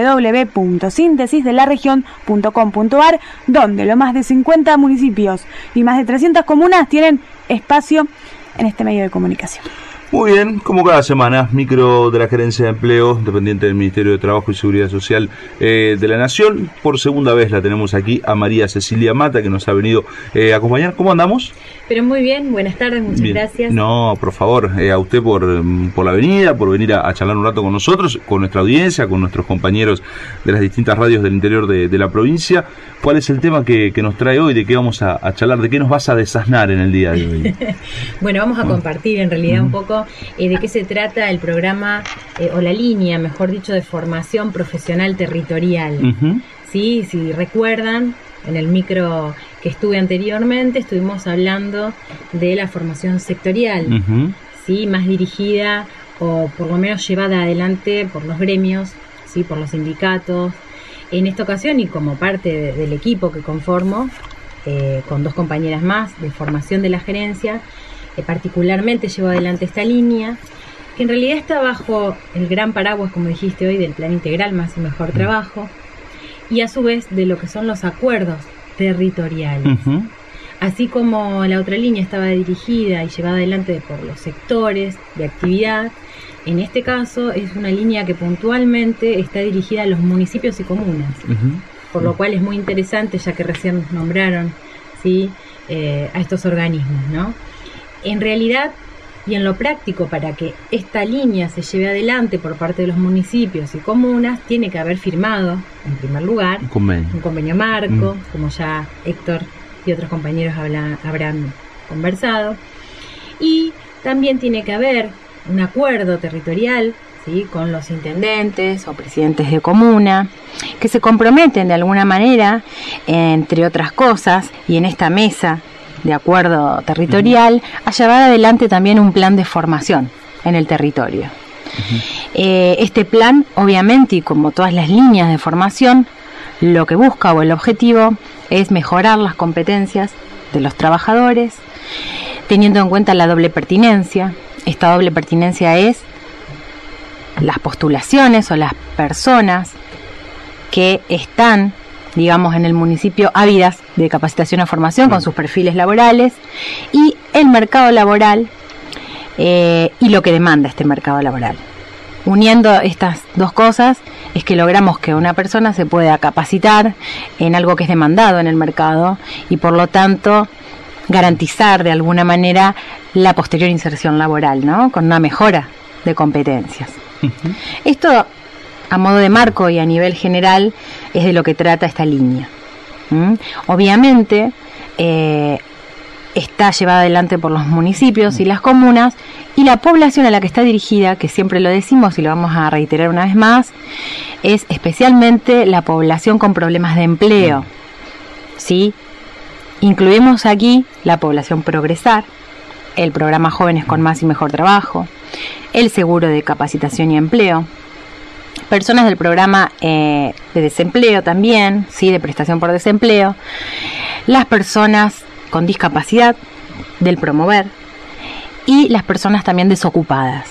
www.síntesisdelaregion.com.ar, donde los más de 50 municipios y más de 300 comunas tienen espacio en este medio de comunicación. Muy bien, como cada semana, micro de la Gerencia de Empleo, dependiente del Ministerio de Trabajo y Seguridad Social de la Nación. Por segunda vez la tenemos aquí a María Cecilia Mata, que nos ha venido a acompañar. ¿Cómo andamos? Pero muy bien, buenas tardes, muchas gracias. No, por favor, a usted por la venida, por venir a charlar un rato con nosotros, con nuestra audiencia, con nuestros compañeros de las distintas radios del interior de la provincia. ¿Cuál es el tema que nos trae hoy? ¿De qué vamos a charlar? ¿De qué nos vas a desasnar en el día de hoy? Bueno, vamos a compartir en realidad un poco de qué se trata el programa, o la línea, mejor dicho, de formación profesional territorial. ¿Sí? Si recuerdan, en el micro que estuve anteriormente, estuvimos hablando de la formación sectorial, ¿sí? Más dirigida, o por lo menos llevada adelante por los gremios, ¿sí? Por los sindicatos. En esta ocasión, y como parte del equipo que conformo, con dos compañeras más de formación de la gerencia, particularmente llevo adelante esta línea, que en realidad está bajo el gran paraguas, como dijiste hoy, del Plan Integral Más y Mejor Trabajo, y a su vez de lo que son los acuerdos territoriales. Así como la otra línea estaba dirigida y llevada adelante por los sectores de actividad, en este caso es una línea que puntualmente está dirigida a los municipios y comunas, por lo cual es muy interesante, ya que recién nos nombraron, ¿sí? A estos organismos, ¿no? En realidad y en lo práctico, para que esta línea se lleve adelante por parte de los municipios y comunas, tiene que haber firmado, en primer lugar, un convenio marco, como ya Héctor y otros compañeros habrán conversado, y también tiene que haber un acuerdo territorial, ¿sí? Con los intendentes o presidentes de comuna, que se comprometen de alguna manera, entre otras cosas, y en esta mesa de acuerdo territorial, a llevar adelante también un plan de formación en el territorio. Este plan, obviamente, y como todas las líneas de formación, lo que busca o el objetivo es mejorar las competencias de los trabajadores, teniendo en cuenta la doble pertinencia. Esta doble pertinencia es las postulaciones o las personas que están, digamos, en el municipio ávidas de capacitación o formación con sus perfiles laborales, y el mercado laboral y lo que demanda este mercado laboral. Uniendo estas dos cosas es que logramos que una persona se pueda capacitar en algo que es demandado en el mercado y por lo tanto garantizar de alguna manera la posterior inserción laboral, ¿no? Con una mejora de competencias. Esto a modo de marco y a nivel general, es de lo que trata esta línea. Obviamente, está llevada adelante por los municipios y las comunas, y la población a la que está dirigida, que siempre lo decimos y lo vamos a reiterar una vez más, es especialmente la población con problemas de empleo. ¿Sí? Incluimos aquí la población Progresar, el programa Jóvenes con Más y Mejor Trabajo, el seguro de capacitación y empleo, personas del programa de desempleo también, ¿sí? De prestación por desempleo, las personas con discapacidad del Promover y las personas también desocupadas.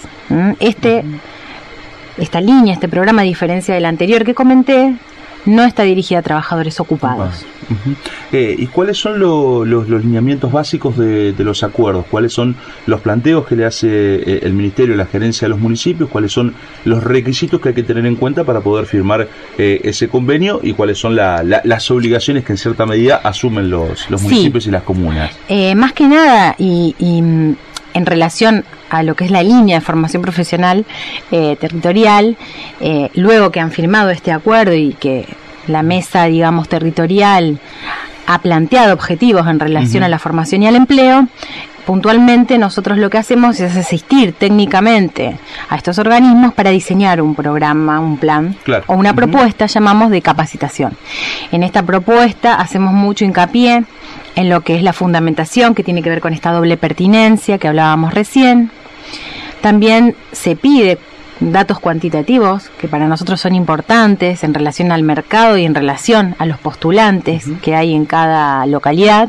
Esta línea, este programa, a diferencia del anterior que comenté, no está dirigida a trabajadores ocupados. ¿Y cuáles son los lineamientos básicos de los acuerdos? ¿Cuáles son los planteos que le hace el Ministerio, la gerencia a los municipios? ¿Cuáles son los requisitos que hay que tener en cuenta para poder firmar ese convenio? ¿Y cuáles son las obligaciones que en cierta medida asumen los municipios y las comunas? Más que nada, y en relación a lo que es la línea de formación profesional territorial, luego que han firmado este acuerdo y que la mesa, digamos, territorial ha planteado objetivos en relación a la formación y al empleo, puntualmente nosotros lo que hacemos es asistir técnicamente a estos organismos para diseñar un programa, un plan o una propuesta, llamamos, de capacitación. En esta propuesta hacemos mucho hincapié en lo que es la fundamentación, que tiene que ver con esta doble pertinencia que hablábamos recién. También se pide datos cuantitativos que para nosotros son importantes en relación al mercado y en relación a los postulantes que hay en cada localidad.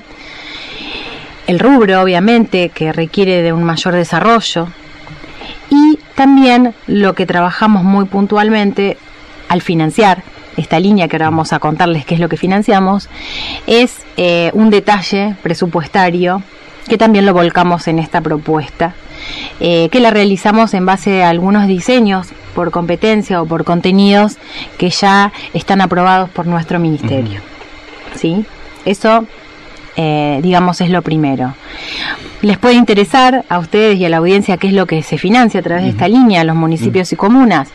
El rubro, obviamente, que requiere de un mayor desarrollo. Y también lo que trabajamos muy puntualmente al financiar esta línea, que ahora vamos a contarles qué es lo que financiamos, es un detalle presupuestario que también lo volcamos en esta propuesta, que la realizamos en base a algunos diseños por competencia o por contenidos que ya están aprobados por nuestro ministerio. ¿Sí? Eso, digamos, es lo primero. Les puede interesar a ustedes y a la audiencia qué es lo que se financia a través de esta línea, los municipios y comunas.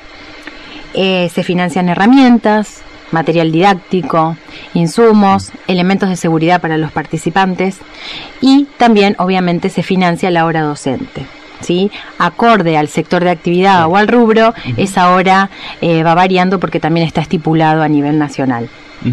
Se financian herramientas, material didáctico, insumos, elementos de seguridad para los participantes y también, obviamente, se financia la hora docente. ¿Sí? Acorde al sector de actividad o al rubro, esa hora va variando porque también está estipulado a nivel nacional.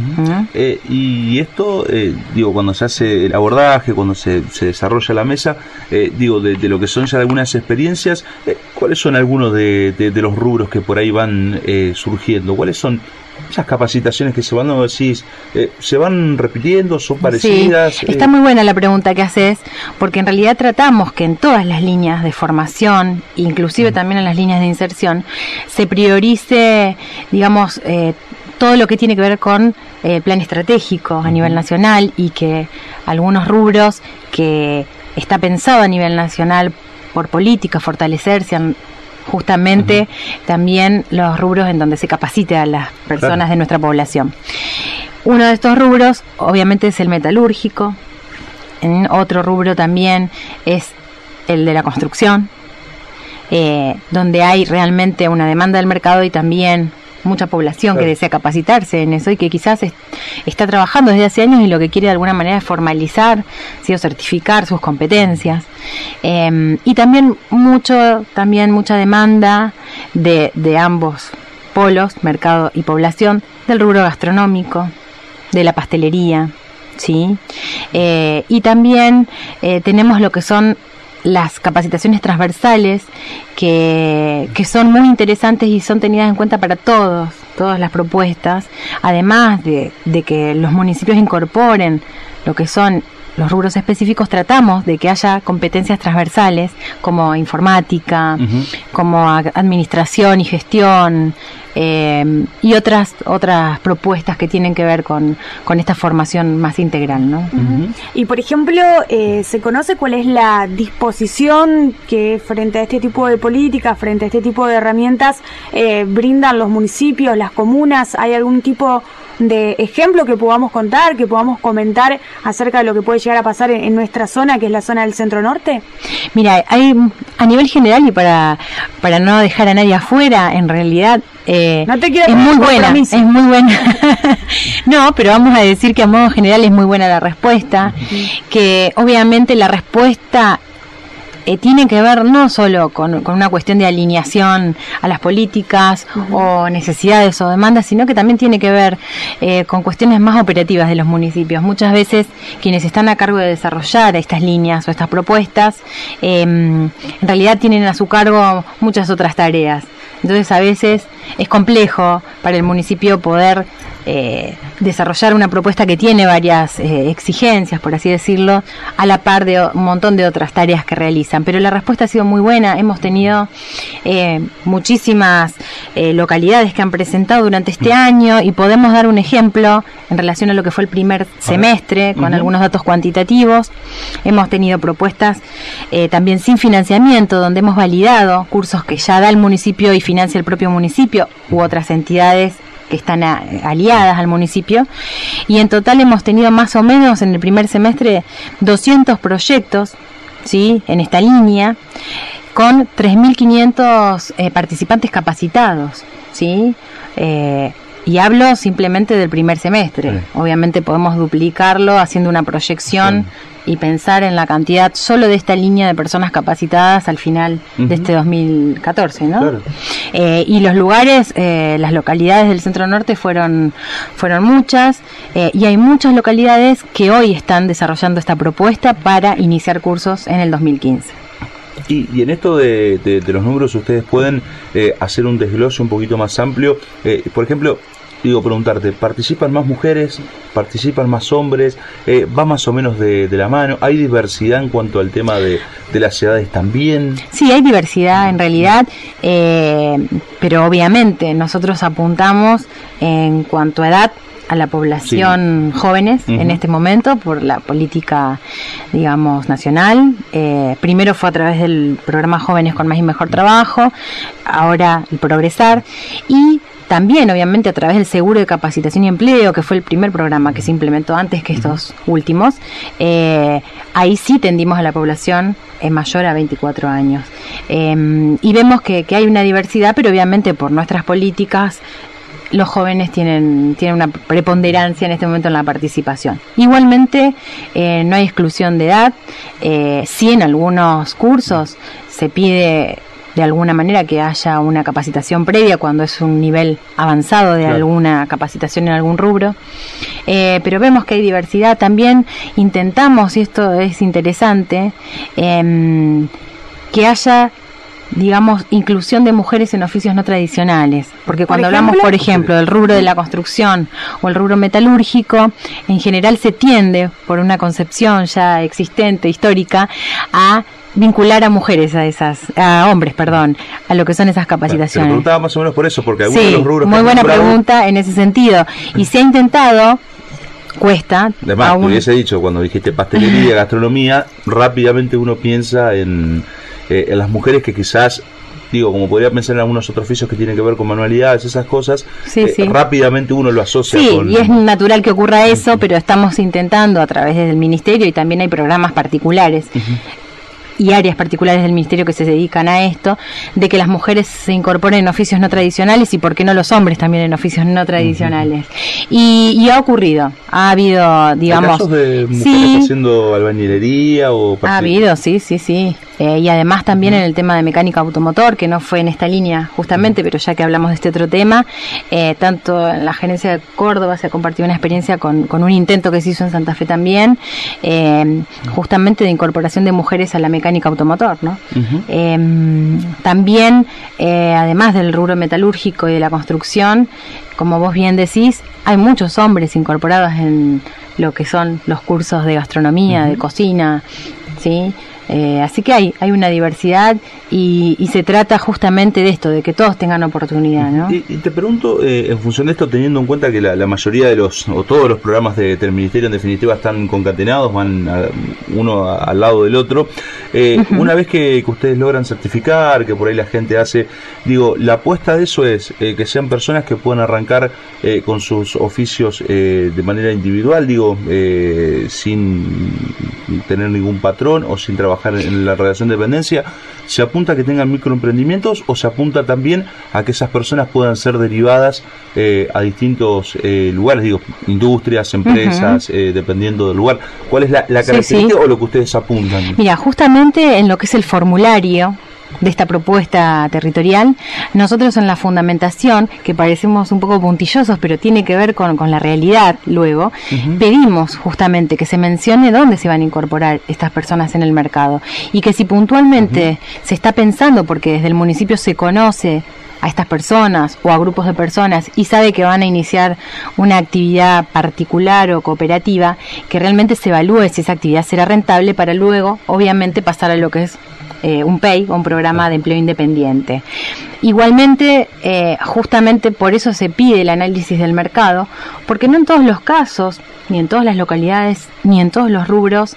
Y esto, digo, cuando se hace el abordaje, cuando se desarrolla la mesa, digo, de lo que son ya algunas experiencias, ¿cuáles son algunos de los rubros que por ahí van surgiendo? ¿Cuáles son esas capacitaciones que se van, no decís, se van repitiendo, son parecidas? Sí, está muy buena la pregunta que haces, porque en realidad tratamos que en todas las líneas de formación, inclusive también en las líneas de inserción, se priorice, digamos, todo lo que tiene que ver con el plan estratégico a nivel nacional, y que algunos rubros que está pensado a nivel nacional por política fortalecer sean justamente también los rubros en donde se capacite a las personas de nuestra población. Uno de estos rubros obviamente es el metalúrgico, otro rubro también es el de la construcción, donde hay realmente una demanda del mercado y también mucha población que desea capacitarse en eso y que quizás está trabajando desde hace años y lo que quiere de alguna manera es formalizar, ¿sí? O certificar sus competencias. Y también mucha demanda de ambos polos, mercado y población, del rubro gastronómico, de la pastelería, ¿sí? Y también tenemos lo que son las capacitaciones transversales que son muy interesantes y son tenidas en cuenta para todas las propuestas, además de que los municipios incorporen lo que son los rubros específicos. Tratamos de que haya competencias transversales como informática, como administración y gestión, y otras propuestas que tienen que ver con esta formación más integral, ¿no? Y por ejemplo, ¿se conoce cuál es la disposición que frente a este tipo de políticas, frente a este tipo de herramientas, brindan los municipios, las comunas? ¿Hay algún tipo de ejemplo que podamos contar, que podamos comentar acerca de lo que puede llegar a pasar en nuestra zona, que es la zona del Centro Norte? Mira, hay a nivel general y para no dejar a nadie afuera, en realidad no te es muy buena, es muy buena. No, pero vamos a decir que a modo general es muy buena la respuesta, que obviamente la respuesta tiene que ver no solo con una cuestión de alineación a las políticas o necesidades o demandas, sino que también tiene que ver con cuestiones más operativas de los municipios. Muchas veces quienes están a cargo de desarrollar estas líneas o estas propuestas, en realidad tienen a su cargo muchas otras tareas. Entonces a veces es complejo para el municipio poder desarrollar una propuesta que tiene varias exigencias, por así decirlo, a la par de un montón de otras tareas que realizan. Pero la respuesta ha sido muy buena. Hemos tenido muchísimas localidades que han presentado durante este año, y podemos dar un ejemplo en relación a lo que fue el primer semestre, con algunos datos cuantitativos. Hemos tenido propuestas también sin financiamiento, donde hemos validado cursos que ya da el municipio y financia el propio municipio u otras entidades que están aliadas al municipio, y en total hemos tenido más o menos en el primer semestre 200 proyectos, ¿sí?, en esta línea, con 3.500 participantes capacitados, ¿sí? Y hablo simplemente del primer semestre. Sí. Obviamente podemos duplicarlo haciendo una proyección y pensar en la cantidad solo de esta línea de personas capacitadas al final de este 2014, ¿no? Claro. Y los lugares, las localidades del Centro Norte fueron muchas, y hay muchas localidades que hoy están desarrollando esta propuesta para iniciar cursos en el 2015. Y en esto de los números, ustedes pueden hacer un desglose un poquito más amplio. Por ejemplo, preguntarte, ¿participan más mujeres? ¿Participan más hombres? ¿Va más o menos de la mano? ¿Hay diversidad en cuanto al tema de las edades también? Sí, hay diversidad en realidad, pero obviamente nosotros apuntamos en cuanto a edad a la población jóvenes en este momento por la política, digamos, nacional. Primero fue a través del programa Jóvenes con Más y Mejor Trabajo, ahora el Progresar, y también obviamente a través del Seguro de Capacitación y Empleo, que fue el primer programa que se implementó antes que estos últimos. Ahí sí tendimos a la población mayor a 24 años. Y vemos que hay una diversidad, pero obviamente por nuestras políticas los jóvenes tienen una preponderancia en este momento en la participación. Igualmente, no hay exclusión de edad. Sí, en algunos cursos se pide de alguna manera que haya una capacitación previa cuando es un nivel avanzado de alguna capacitación en algún rubro. Pero vemos que hay diversidad. También intentamos, y esto es interesante, que haya, digamos, inclusión de mujeres en oficios no tradicionales, porque cuando hablamos, por ejemplo, del rubro de la construcción o el rubro metalúrgico, en general se tiende, por una concepción ya existente, histórica, a vincular a mujeres a hombres, a lo que son esas capacitaciones. Te preguntaba más o menos por eso, porque algunos de los rubros muy buena pregunta en ese sentido, y se ha intentado. Cuesta. Además, te hubiese dicho, cuando dijiste pastelería, gastronomía, rápidamente uno piensa en las mujeres que quizás, como podría pensar en algunos otros oficios que tienen que ver con manualidades, esas cosas, rápidamente uno lo asocia con... Sí, y es natural que ocurra eso, pero estamos intentando a través del Ministerio, y también hay programas particulares, y áreas particulares del Ministerio que se dedican a esto, de que las mujeres se incorporen en oficios no tradicionales, y por qué no los hombres también en oficios no tradicionales. Y ha ocurrido, ha habido, digamos... ¿Hay casos de mujeres haciendo albañilería o... Ha habido, sí. Y además también en el tema de mecánica automotor, que no fue en esta línea justamente, pero ya que hablamos de este otro tema, tanto en la gerencia de Córdoba se ha compartido una experiencia con un intento que se hizo en Santa Fe también, justamente de incorporación de mujeres a la mecánica automotor, ¿no? También, además del rubro metalúrgico y de la construcción, como vos bien decís, hay muchos hombres incorporados en lo que son los cursos de gastronomía, de cocina, ¿sí? Así que hay una diversidad y se trata justamente de esto, de que todos tengan oportunidad, ¿no? Y te pregunto, en función de esto, teniendo en cuenta que la mayoría de o todos los programas del Ministerio en definitiva están concatenados, van uno al lado del otro, una vez que ustedes logran certificar, que por ahí la gente hace, digo, la apuesta de eso es que sean personas que puedan arrancar con sus oficios de manera individual, digo, sin tener ningún patrón o sin trabajar en la relación de dependencia. ¿Se apunta a que tengan microemprendimientos o se apunta también a que esas personas puedan ser derivadas a distintos lugares, digo, industrias, empresas, dependiendo del lugar? ¿Cuál es la característica o lo que ustedes apuntan? Mira, justamente en lo que es el formulario de esta propuesta territorial, nosotros en la fundamentación, que parecemos un poco puntillosos, pero tiene que ver con la realidad luego, pedimos justamente que se mencione dónde se van a incorporar estas personas en el mercado y que si puntualmente se está pensando, porque desde el municipio se conoce a estas personas o a grupos de personas y sabe que van a iniciar una actividad particular o cooperativa, que realmente se evalúe si esa actividad será rentable para luego, obviamente, pasar a lo que es un PEI, un programa de empleo independiente. Igualmente, justamente por eso se pide el análisis del mercado, porque no en todos los casos, ni en todas las localidades, ni en todos los rubros,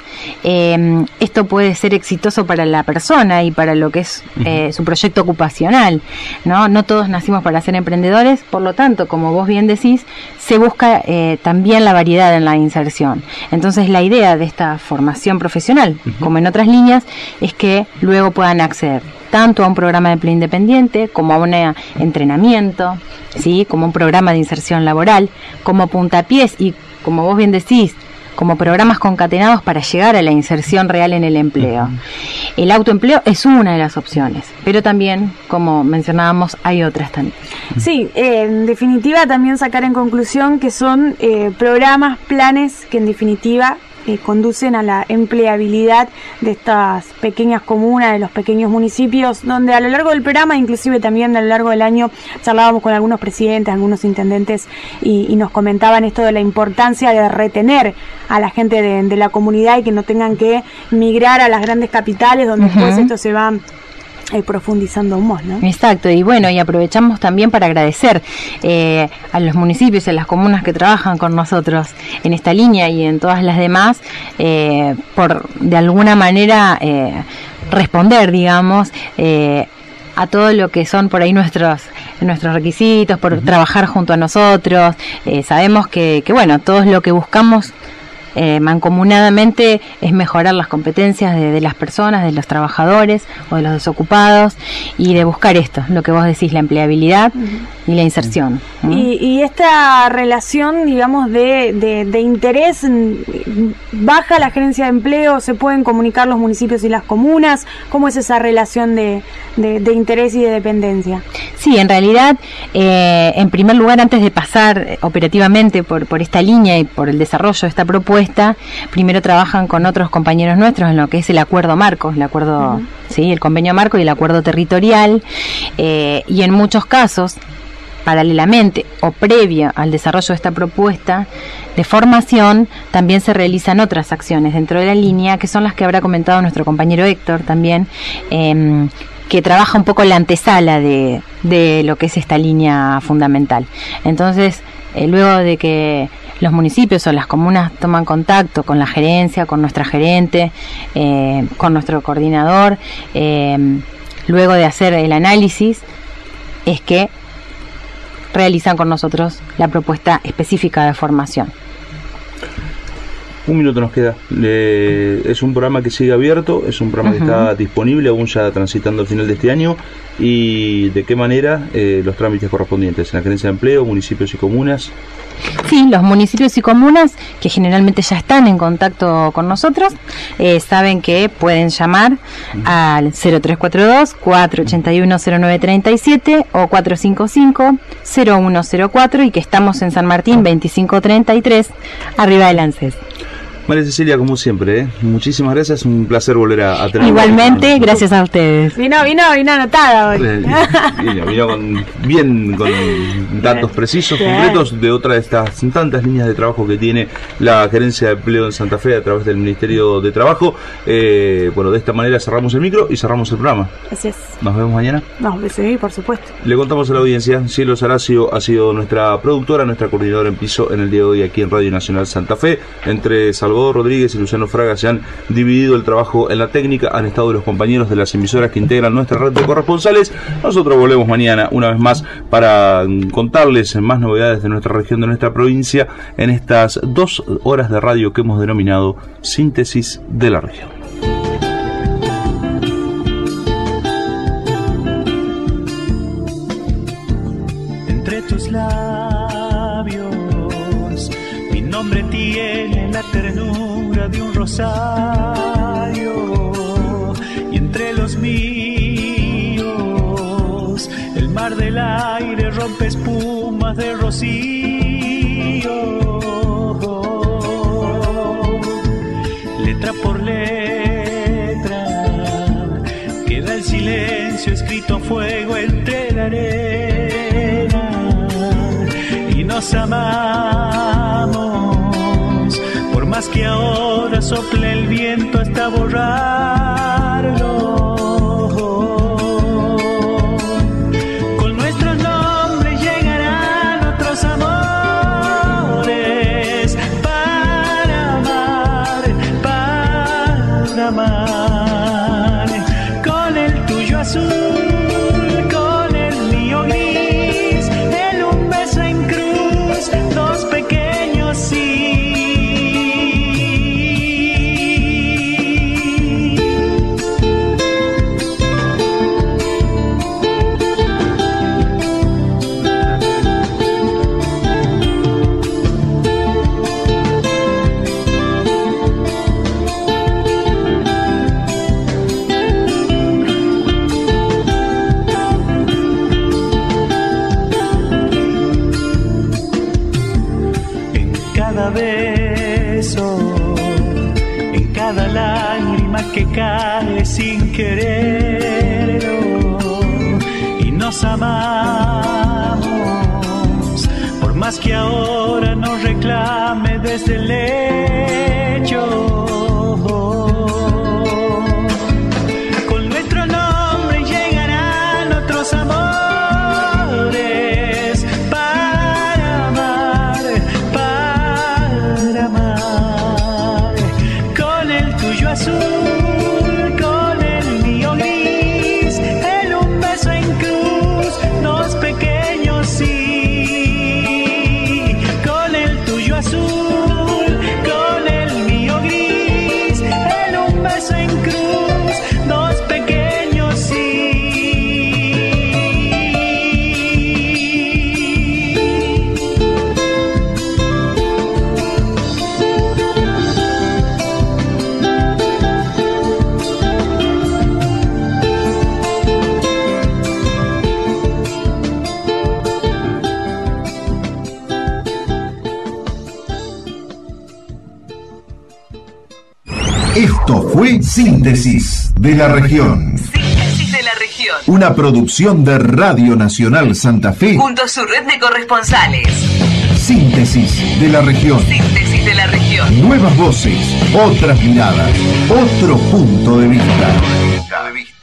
esto puede ser exitoso para la persona y para lo que es su proyecto ocupacional, ¿no? No todos nacimos para ser emprendedores, por lo tanto, como vos bien decís, se busca también la variedad en la inserción. Entonces, la idea de esta formación profesional, como en otras líneas, es que luego puedan acceder tanto a un programa de empleo independiente, como a un entrenamiento, ¿sí? Como un programa de inserción laboral, como puntapiés y, como vos bien decís, como programas concatenados para llegar a la inserción real en el empleo. El autoempleo es una de las opciones, pero también, como mencionábamos, hay otras también. Sí, en definitiva también sacar en conclusión que son programas, planes que en definitiva conducen a la empleabilidad de estas pequeñas comunas, de los pequeños municipios, donde a lo largo del programa, inclusive también a lo largo del año, charlábamos con algunos presidentes, algunos intendentes y nos comentaban esto de la importancia de retener a la gente de la comunidad y que no tengan que migrar a las grandes capitales donde después esto se va profundizando aún más, ¿no? Exacto, y bueno, y aprovechamos también para agradecer a los municipios y a las comunas que trabajan con nosotros en esta línea y en todas las demás, por de alguna manera responder, digamos, a todo lo que son por ahí nuestros requisitos, por trabajar junto a nosotros. Sabemos que bueno, todo lo que buscamos mancomunadamente es mejorar las competencias de las personas, de los trabajadores o de los desocupados, y de buscar esto, lo que vos decís, la empleabilidad y la inserción. Y esta relación, digamos, de interés, baja la gerencia de empleo, se pueden comunicar los municipios y las comunas. ¿Cómo es esa relación de interés y de dependencia? Sí, en realidad, en primer lugar, antes de pasar operativamente por esta línea y por el desarrollo de esta propuesta, primero trabajan con otros compañeros nuestros en lo que es el acuerdo marco, el convenio marco y el acuerdo territorial, y en muchos casos, paralelamente o previo al desarrollo de esta propuesta de formación, también se realizan otras acciones dentro de la línea, que son las que habrá comentado nuestro compañero Héctor también, que trabaja un poco la antesala de lo que es esta línea fundamental. Entonces, luego de que los municipios o las comunas toman contacto con la gerencia, con nuestra gerente, con nuestro coordinador, luego de hacer el análisis, es que realizan con nosotros la propuesta específica de formación. Un minuto nos queda. Es un programa que sigue abierto, es un programa que está disponible, aún ya transitando el final de este año. ¿Y de qué manera los trámites correspondientes en la gerencia de empleo, municipios y comunas? Sí, los municipios y comunas, que generalmente ya están en contacto con nosotros, saben que pueden llamar al 0342-481-0937 o 455-0104, y que estamos en San Martín 2533, arriba del ANSES. María Cecilia, como siempre, muchísimas gracias, un placer volver a tener. Igualmente, gracias a ustedes. Vino anotada hoy. Vino con datos precisos, concretos, de otra de estas tantas líneas de trabajo que tiene la Gerencia de Empleo en Santa Fe a través del Ministerio de Trabajo. Bueno, de esta manera cerramos el micro y cerramos el programa. Así es. Nos vemos mañana. Sí, por supuesto. Le contamos a la audiencia, Cielo Saracio ha sido nuestra productora, nuestra coordinadora en piso en el día de hoy aquí en Radio Nacional Santa Fe. Entre Salvador Rodríguez y Luciano Fraga se han dividido el trabajo en la técnica, han estado los compañeros de las emisoras que integran nuestra red de corresponsales. Nosotros volvemos mañana una vez más para contarles más novedades de nuestra región, de nuestra provincia, en estas 2 horas de radio que hemos denominado Síntesis de la Región. Entre tus labios mi nombre tiene la ternura de un rosario, y entre los míos el mar del aire rompe espumas de rocío. Letra por letra queda el silencio escrito a fuego entre la arena, y nos amamos por más que ahora sople el viento hasta borrarlo. Con nuestros nombres llegarán otros amores para amar, con el tuyo azul, con el mío gris, en un beso en cruz, 2 pequeños sí. Beso, en cada lágrima que cae sin quererlo, y nos amamos por más que ahora nos reclame desde el lecho. Con nuestro nombre llegarán otros amores para amar, con el tuyo azul, con el mío gris, en un beso en cruz, 2 pequeños sí. Con el tuyo azul, con el mío gris, en un beso en cruz, 2 pequeños sí. Esto fue Síntesis de la Región. Síntesis de la Región. Una producción de Radio Nacional Santa Fe junto a su red de corresponsales. Síntesis de la Región. Síntesis de la Región. Nuevas voces, otras miradas, otro punto de vista.